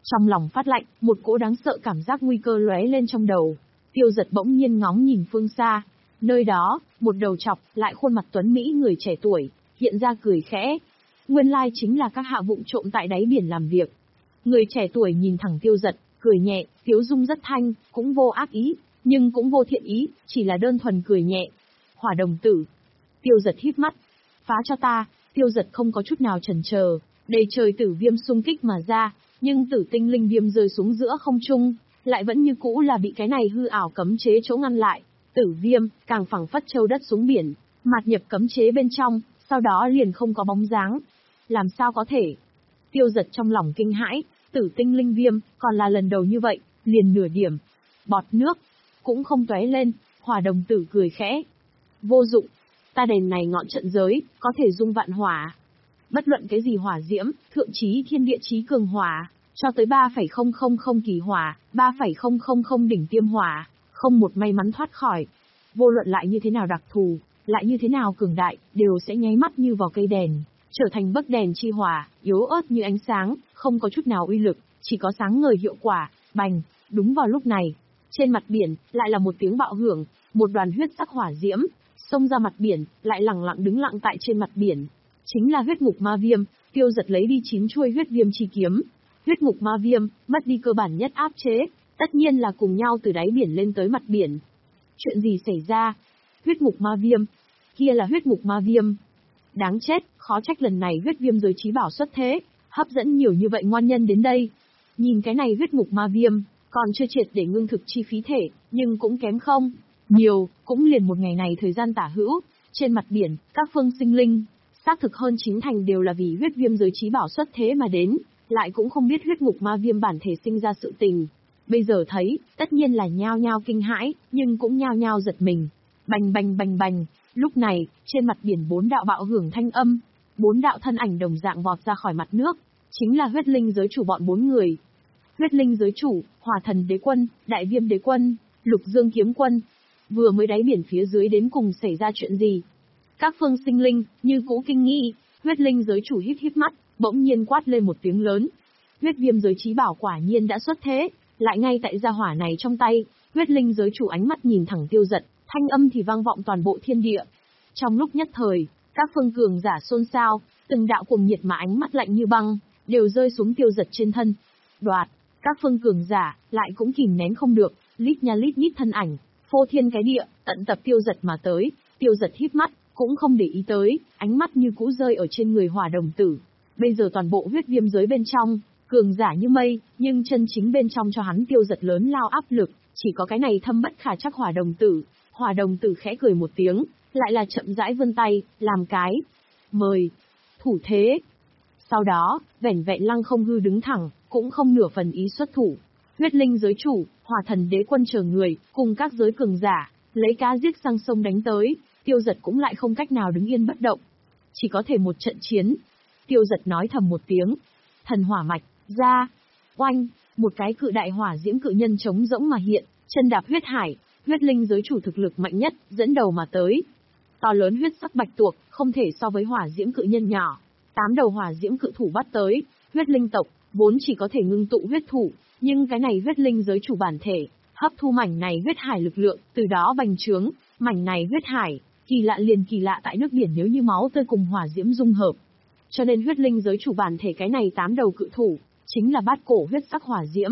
Trong lòng phát lạnh, một cỗ đáng sợ cảm giác nguy cơ lóe lên trong đầu. Tiêu Giật bỗng nhiên ngóng nhìn phương xa. Nơi đó, một đầu trọc, lại khuôn mặt tuấn mỹ người trẻ tuổi, hiện ra cười khẽ. Nguyên lai chính là các hạ vụng trộm tại đáy biển làm việc. Người trẻ tuổi nhìn thẳng Tiêu Giật, cười nhẹ, tiếu dung rất thanh, cũng vô ác ý, nhưng cũng vô thiện ý, chỉ là đơn thuần cười nhẹ. Hỏa đồng tử. Tiêu Giật híp mắt. Phá cho ta. Tiêu Giật không có chút nào chần chờ, đầy trời tử viêm xung kích mà ra, nhưng tử tinh linh viêm rơi xuống giữa không trung, lại vẫn như cũ là bị cái này hư ảo cấm chế chỗ ngăn lại. Tử viêm, càng phẳng phất châu đất xuống biển, mạt nhập cấm chế bên trong, sau đó liền không có bóng dáng. Làm sao có thể? Tiêu Giật trong lòng kinh hãi, tử tinh linh viêm, còn là lần đầu như vậy, liền nửa điểm. Bọt nước, cũng không tóe lên, hỏa đồng tử cười khẽ. Vô dụng, ta đèn này ngọn trận giới, có thể dung vạn hỏa. Bất luận cái gì hỏa diễm, thượng chí thiên địa chí cường hỏa, cho tới ba phẩy không không không kỳ hỏa, ba phẩy không không không đỉnh tiêm hỏa, không một may mắn thoát khỏi. Vô luận lại như thế nào đặc thù, lại như thế nào cường đại, đều sẽ nháy mắt như vào cây đèn, trở thành bấc đèn chi hỏa, yếu ớt như ánh sáng, không có chút nào uy lực, chỉ có sáng ngời hiệu quả. Bành, đúng vào lúc này, trên mặt biển, lại là một tiếng bạo hưởng, một đoàn huyết sắc hỏa diễm, xông ra mặt biển, lại lặng lặng đứng lặng tại trên mặt biển. Chính là huyết ngục ma viêm. Tiêu Giật lấy đi chín chuôi huyết viêm chi kiếm. Huyết ngục ma viêm, mất đi cơ bản nhất áp chế, tất nhiên là cùng nhau từ đáy biển lên tới mặt biển. Chuyện gì xảy ra? Huyết ngục ma viêm. Kia là huyết ngục ma viêm. Đáng chết, khó trách lần này huyết viêm giới trí bảo xuất thế, hấp dẫn nhiều như vậy ngoan nhân đến đây. Nhìn cái này huyết ngục ma viêm, còn chưa triệt để ngưng thực chi phí thể, nhưng cũng kém không nhiều, cũng liền một ngày này thời gian tả hữu, trên mặt biển, các phương sinh linh, xác thực hơn chín thành đều là vì huyết viêm giới trí bảo xuất thế mà đến, lại cũng không biết huyết ngục ma viêm bản thể sinh ra sự tình. Bây giờ thấy, tất nhiên là nhao nhao kinh hãi, nhưng cũng nhao nhao giật mình. Bành bành bành bành, lúc này, trên mặt biển bốn đạo bạo hưởng thanh âm, bốn đạo thân ảnh đồng dạng vọt ra khỏi mặt nước, chính là huyết linh giới chủ bọn bốn người. Huyết linh giới chủ, Hỏa Thần Đế Quân, Đại Viêm Đế Quân, Lục Dương Kiếm Quân. Vừa mới đáy biển phía dưới đến cùng xảy ra chuyện gì? Các phương sinh linh, như cũ kinh nghi, huyết linh giới chủ híp híp mắt, bỗng nhiên quát lên một tiếng lớn. Huyết viêm giới trí bảo quả nhiên đã xuất thế, lại ngay tại gia hỏa này trong tay, huyết linh giới chủ ánh mắt nhìn thẳng Tiêu Giật, thanh âm thì vang vọng toàn bộ thiên địa. Trong lúc nhất thời, các phương cường giả xôn xao, từng đạo cuồng nhiệt mà ánh mắt lạnh như băng, đều rơi xuống Tiêu Giật trên thân. Đoạt, các phương cường giả, lại cũng kìm nén không được, lít nha lít nhít thân ảnh, phô thiên cái địa, tận tập Tiêu Giật mà tới. Tiêu Giật híp mắt, cũng không để ý tới, ánh mắt như cũ rơi ở trên người hỏa đồng tử. Bây giờ toàn bộ huyết viêm giới bên trong, cường giả như mây, nhưng chân chính bên trong cho hắn Tiêu Giật lớn lao áp lực, chỉ có cái này thâm bất khả trắc hỏa đồng tử. Hỏa đồng tử khẽ cười một tiếng, lại là chậm rãi vươn tay, làm cái mời, thủ thế. Sau đó, vẻn vẹn lăng không hư đứng thẳng, cũng không nửa phần ý xuất thủ. Huyết linh giới chủ, Hỏa Thần Đế Quân chờ người, cùng các giới cường giả, lấy cá giết sang sông đánh tới. Tiêu Giật cũng lại không cách nào đứng yên bất động, chỉ có thể một trận chiến. Tiêu Giật nói thầm một tiếng, thần hỏa mạch ra, oanh, một cái cự đại hỏa diễm cự nhân trống rỗng mà hiện, chân đạp huyết hải, huyết linh giới chủ thực lực mạnh nhất, dẫn đầu mà tới. To lớn huyết sắc bạch tuộc, không thể so với hỏa diễm cự nhân nhỏ. Tám đầu hỏa diễm cự thủ bắt tới, huyết linh tộc, vốn chỉ có thể ngưng tụ huyết thủ, nhưng cái này huyết linh giới chủ bản thể, hấp thu mảnh này huyết hải lực lượng, từ đó bành trướng, mảnh này huyết hải, kỳ lạ liền kỳ lạ tại nước biển nếu như máu tươi cùng hỏa diễm dung hợp. Cho nên huyết linh giới chủ bản thể cái này tám đầu cự thủ, chính là bát cổ huyết sắc hỏa diễm.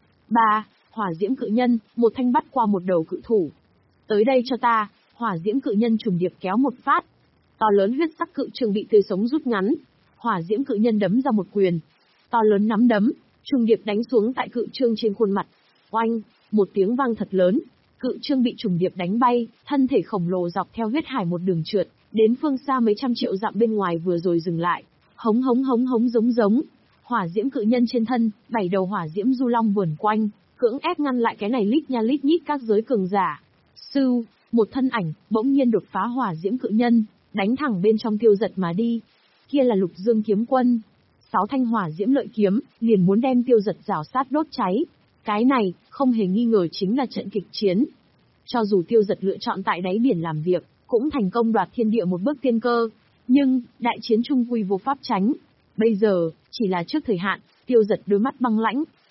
Ba, hỏa diễm cự nhân, một thanh bắt qua một đầu cự thủ. Tới đây cho ta, hỏa diễm cự nhân trùng điệp kéo một phát. To lớn huyết sắc cự trường bị tươi sống rút ngắn. Hỏa diễm cự nhân đấm ra một quyền. To lớn nắm đấm, trùng điệp đánh xuống tại cự trương trên khuôn mặt. Oanh, một tiếng vang thật lớn. Cự trương bị trùng điệp đánh bay, thân thể khổng lồ dọc theo huyết hải một đường trượt, đến phương xa mấy trăm triệu dặm bên ngoài vừa rồi dừng lại. Hống hống hống hống giống giống. Hỏa diễm cự nhân trên thân, bảy đầu hỏa diễm du long vườn quanh, cưỡng ép ngăn lại cái này lít nha lít nhít các giới cường giả. Sưu, một thân ảnh, bỗng nhiên đột phá hỏa diễm cự nhân, đánh thẳng bên trong Tiêu Giật mà đi. Kia là Lục Dương Kiếm Quân. Sáu thanh hỏa diễm lợi kiếm, liền muốn đem Tiêu Giật rào sát đốt cháy. Cái này, không hề nghi ngờ chính là trận kịch chiến. Cho dù Tiêu Giật lựa chọn tại đáy biển làm việc, cũng thành công đoạt thiên địa một bước tiên cơ. Nhưng, đại chiến chung quy vô pháp tránh. Bây giờ, chỉ là trước thời hạn, Tiêu Giật đôi mắt băng lãnh,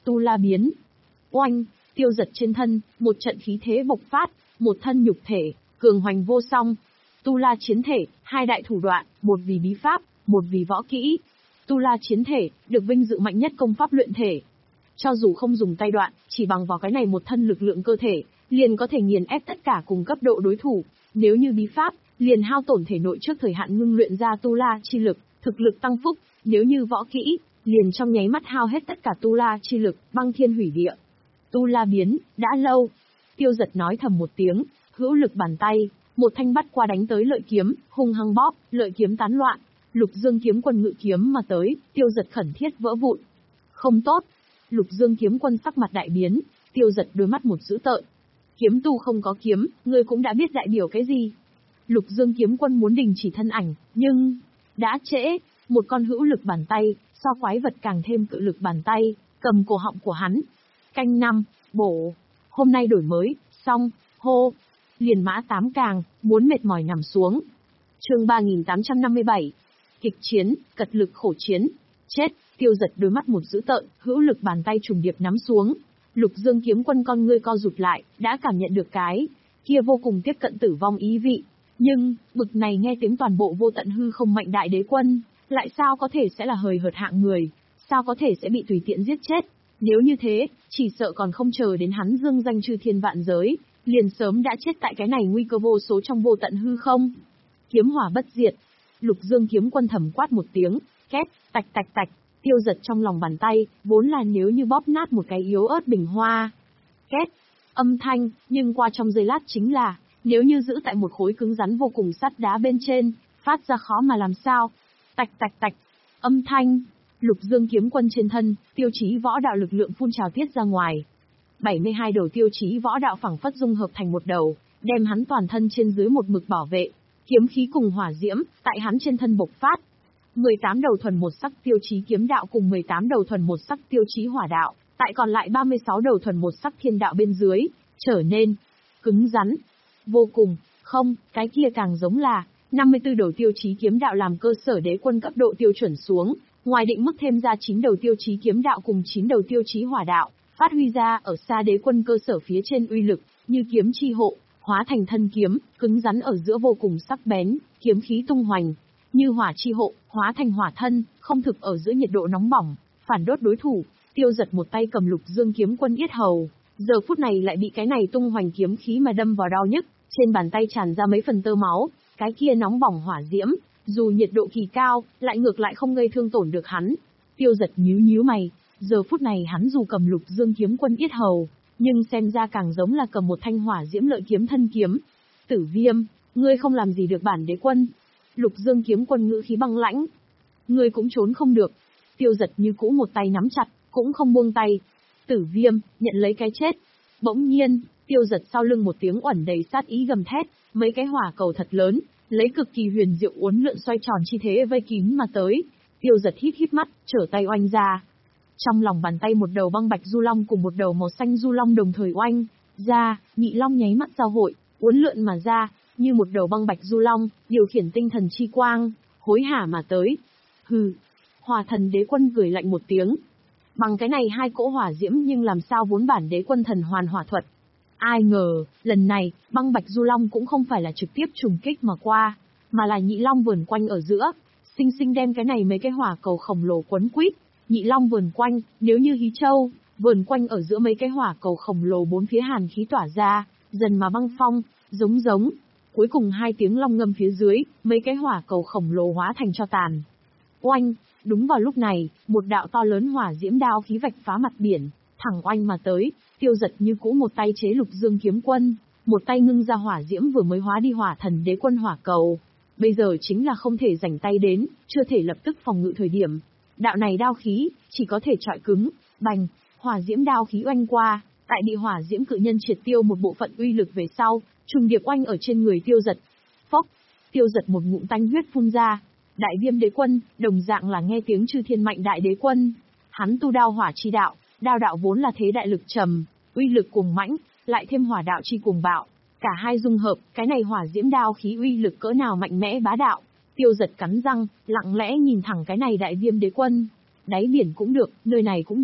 Tu La biến. Oanh, Tiêu Giật trên thân, một trận khí thế bộc phát, một thân nhục thể, cường hoành vô song. Tu La chiến thể, hai đại thủ đoạn, một vì bí pháp, một vì võ kỹ. Tu La chiến thể, được vinh dự mạnh nhất công pháp luyện thể. Cho dù không dùng tay đoạn, chỉ bằng vào cái này một thân lực lượng cơ thể, liền có thể nghiền ép tất cả cùng cấp độ đối thủ. Nếu như bí pháp, liền hao tổn thể nội trước thời hạn ngưng luyện ra Tu La chi lực, thực lực tăng phúc. Nếu như võ kỹ, liền trong nháy mắt hao hết tất cả Tu La chi lực, băng thiên hủy địa. Tu La biến, đã lâu. Tiêu Giật nói thầm một tiếng, hữu lực bàn tay, một thanh bắt qua đánh tới lợi kiếm, hung hăng bóp, lợi kiếm tán loạn. Lục Dương kiếm quân ngự kiếm mà tới, Tiêu Giật khẩn thiết vỡ vụn. Không tốt. Lục Dương kiếm quân sắc mặt đại biến, Tiêu Giật đôi mắt một dữ tợn. Kiếm tu không có kiếm, ngươi cũng đã biết đại biểu cái gì. Lục Dương kiếm quân muốn đình chỉ thân ảnh, nhưng đã trễ. Một con hữu lực bàn tay, so quái vật càng thêm cự lực bàn tay, cầm cổ họng của hắn. Canh năm, bổ. Hôm nay đổi mới, xong, hô. Liền mã tám càng, muốn mệt mỏi nằm xuống. Chương ba nghìn tám trăm năm mươi bảy. Kịch chiến, cật lực khổ chiến. Chết, Tiêu Giật đôi mắt một dữ tợn, hữu lực bàn tay trùng điệp nắm xuống. Lục Dương kiếm quân con ngươi co rụt lại, đã cảm nhận được cái kia vô cùng tiếp cận tử vong ý vị. Nhưng, bực này nghe tiếng toàn bộ vô tận hư không mạnh đại đế quân, lại sao có thể sẽ là hời hợt hạng người, sao có thể sẽ bị tùy tiện giết chết. Nếu như thế, chỉ sợ còn không chờ đến hắn dương danh chư thiên vạn giới, liền sớm đã chết tại cái này nguy cơ vô số trong vô tận hư không. Kiếm hỏa bất diệt. Lục Dương kiếm quân thầm quát một tiếng, két, tạch tạch tạch. Tiêu Giật trong lòng bàn tay, vốn là nếu như bóp nát một cái yếu ớt bình hoa. Két, âm thanh, nhưng qua trong giây lát chính là, nếu như giữ tại một khối cứng rắn vô cùng sắt đá bên trên, phát ra khó mà làm sao. Tạch tạch tạch, âm thanh, Lục Dương kiếm quân trên thân, tiêu chí võ đạo lực lượng phun trào tiết ra ngoài. bảy mươi hai đầu tiêu chí võ đạo phẳng phất dung hợp thành một đầu, đem hắn toàn thân trên dưới một mực bảo vệ. Kiếm khí cùng hỏa diễm, tại hắn trên thân bộc phát. mười tám đầu thuần một sắc tiêu chí kiếm đạo cùng mười tám đầu thuần một sắc tiêu chí hỏa đạo, tại còn lại ba mươi sáu đầu thuần một sắc thiên đạo bên dưới, trở nên cứng rắn, vô cùng, không, cái kia càng giống là năm mươi tư đầu tiêu chí kiếm đạo làm cơ sở đế quân cấp độ tiêu chuẩn xuống, ngoài định mức thêm ra chín đầu tiêu chí kiếm đạo cùng chín đầu tiêu chí hỏa đạo, phát huy ra ở xa đế quân cơ sở phía trên uy lực, như kiếm chi hộ, hóa thành thân kiếm, cứng rắn ở giữa vô cùng sắc bén, kiếm khí tung hoành, như hỏa chi hộ, hóa thành hỏa thân, không thực ở giữa nhiệt độ nóng bỏng, phản đốt đối thủ. Tiêu Giật một tay cầm Lục Dương kiếm quân yết hầu, giờ phút này lại bị cái này tung hoành kiếm khí mà đâm vào đau nhức, trên bàn tay tràn ra mấy phần tơ máu, cái kia nóng bỏng hỏa diễm, dù nhiệt độ kỳ cao, lại ngược lại không gây thương tổn được hắn. Tiêu Giật nhíu nhíu mày, giờ phút này hắn dù cầm Lục Dương kiếm quân yết hầu, nhưng xem ra càng giống là cầm một thanh hỏa diễm lợi kiếm thân kiếm. Tử Viêm, ngươi không làm gì được bản đế quân. Lục Dương kiếm quân ngữ khí băng lãnh. Ngươi cũng trốn không được. Tiêu Giật như cũ một tay nắm chặt, cũng không buông tay. Tử Viêm, nhận lấy cái chết. Bỗng nhiên, Tiêu Giật sau lưng một tiếng uẩn đầy sát ý gầm thét, mấy cái hỏa cầu thật lớn, lấy cực kỳ huyền diệu uốn lượn xoay tròn chi thế vây kín mà tới. Tiêu Giật híp híp mắt, trở tay oanh ra. Trong lòng bàn tay một đầu băng bạch du long cùng một đầu màu xanh du long đồng thời oanh ra, nhị long nháy mắt giao hội, uốn lượn mà ra, như một đầu băng bạch du long, điều khiển tinh thần chi quang, hối hả mà tới. Hừ, Hỏa Thần đế quân cười lạnh một tiếng. Bằng cái này hai cỗ hỏa diễm nhưng làm sao vốn bản đế quân thần hoàn hỏa thuật. Ai ngờ, lần này, băng bạch du long cũng không phải là trực tiếp trùng kích mà qua, mà là nhị long vườn quanh ở giữa, sinh sinh đem cái này mấy cái hỏa cầu khổng lồ quấn quýt. Nhị long vườn quanh, nếu như hí châu, vườn quanh ở giữa mấy cái hỏa cầu khổng lồ bốn phía hàn khí tỏa ra, dần mà băng phong, giống giống. Cuối cùng hai tiếng long ngâm phía dưới, mấy cái hỏa cầu khổng lồ hóa thành tro tàn. Oanh, đúng vào lúc này, một đạo to lớn hỏa diễm đao khí vạch phá mặt biển, thẳng oanh mà tới. Tiêu Giật như cũ một tay chế Lục Dương kiếm quân, một tay ngưng ra hỏa diễm vừa mới hóa đi Hỏa Thần đế quân hỏa cầu. Bây giờ chính là không thể rảnh tay đến, chưa thể lập tức phòng ngự thời điểm. Đạo này đao khí, chỉ có thể trọi cứng, bành, hỏa diễm đao khí oanh qua, tại bị hỏa diễm cự nhân triệt tiêu một bộ phận uy lực về sau, trùng điệp oanh ở trên người Tiêu Giật. Phốc, Tiêu Giật một ngụm tanh huyết phun ra. Đại Viêm đế quân, đồng dạng là nghe tiếng chư thiên mạnh đại đế quân. Hắn tu đao hỏa chi đạo, đao đạo vốn là thế đại lực trầm, uy lực cùng mãnh, lại thêm hỏa đạo chi cùng bạo, cả hai dung hợp, cái này hỏa diễm đao khí uy lực cỡ nào mạnh mẽ bá đạo. Tiêu Giật cắn răng, lặng lẽ nhìn thẳng cái này Đại Viêm đế quân. Đáy biển cũng được, nơi này cũng được,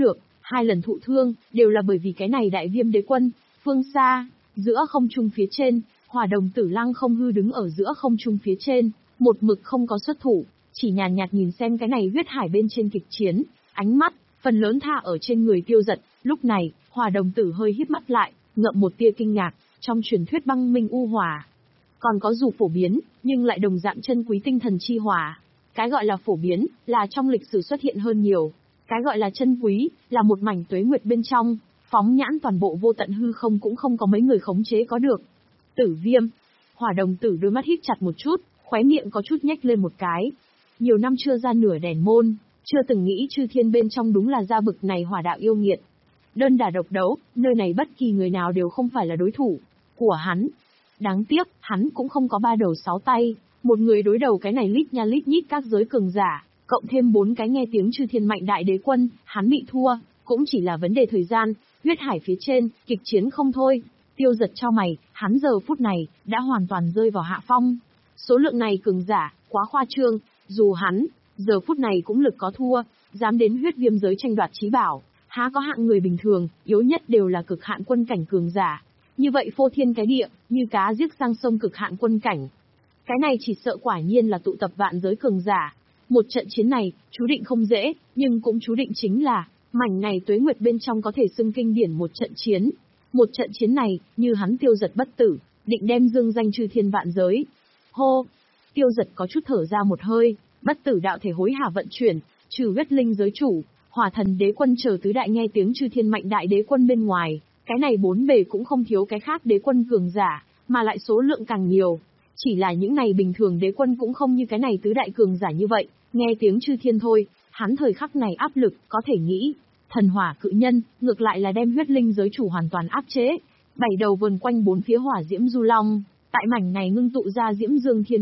Hai lần thụ thương, đều là bởi vì cái này đại viêm đế quân. Phương xa, giữa không trung phía trên, Hỏa Đồng Tử Lăng không hư đứng ở giữa không trung phía trên, một mực không có xuất thủ, chỉ nhàn nhạt, nhạt nhìn xem cái này huyết hải bên trên kịch chiến, ánh mắt phần lớn tha ở trên người Tiêu Dật. Lúc này, Hỏa Đồng Tử hơi híp mắt lại, ngậm một tia kinh ngạc, trong truyền thuyết băng minh u hỏa, còn có dù phổ biến, nhưng lại đồng dạng chân quý tinh thần chi hỏa. Cái gọi là phổ biến, là trong lịch sử xuất hiện hơn nhiều. Cái gọi là chân quý, là một mảnh tuế nguyệt bên trong, phóng nhãn toàn bộ vô tận hư không cũng không có mấy người khống chế có được. Tử Viêm. Hỏa Đồng Tử đôi mắt híp chặt một chút, khóe miệng có chút nhếch lên một cái. Nhiều năm chưa ra nửa đèn môn, chưa từng nghĩ chư thiên bên trong đúng là ra bực này hỏa đạo yêu nghiệt. Đơn đả độc đấu, nơi này bất kỳ người nào đều không phải là đối thủ của hắn. Đáng tiếc, hắn cũng không có ba đầu sáu tay, một người đối đầu cái này lít nha lít nhít các giới cường giả, cộng thêm bốn cái nghe tiếng chư thiên mạnh đại đế quân, hắn bị thua, cũng chỉ là vấn đề thời gian. Huyết hải phía trên, kịch chiến không thôi. Tiêu Dật cho mày, hắn giờ phút này, đã hoàn toàn rơi vào hạ phong. Số lượng này cường giả, quá khoa trương, dù hắn, giờ phút này cũng lực có thua, dám đến huyết viêm giới tranh đoạt chí bảo, há có hạng người bình thường, yếu nhất đều là cực hạn quân cảnh cường giả. Như vậy phô thiên cái địa, như cá giết sang sông cực hạn quân cảnh. Cái này chỉ sợ quả nhiên là tụ tập vạn giới cường giả. Một trận chiến này, chú định không dễ, nhưng cũng chú định chính là, mảnh này tuế nguyệt bên trong có thể xưng kinh điển một trận chiến. Một trận chiến này, như hắn Tiêu Dật bất tử, định đem dương danh chư thiên vạn giới. Hô! Tiêu Dật có chút thở ra một hơi, bất tử đạo thể hối hả vận chuyển, trừ huyết linh giới chủ, hỏa thần đế quân chờ tứ đại nghe tiếng chư thiên mạnh đại đế quân bên ngoài, cái này bốn bề cũng không thiếu cái khác đế quân cường giả, mà lại số lượng càng nhiều. Chỉ là những này bình thường đế quân cũng không như cái này tứ đại cường giả như vậy, nghe tiếng chư thiên thôi, hắn thời khắc này áp lực, có thể nghĩ. Thần hỏa cự nhân, ngược lại là đem huyết linh giới chủ hoàn toàn áp chế. Bảy đầu vần quanh bốn phía hỏa diễm du long, tại mảnh này ngưng tụ ra diễm dương thiên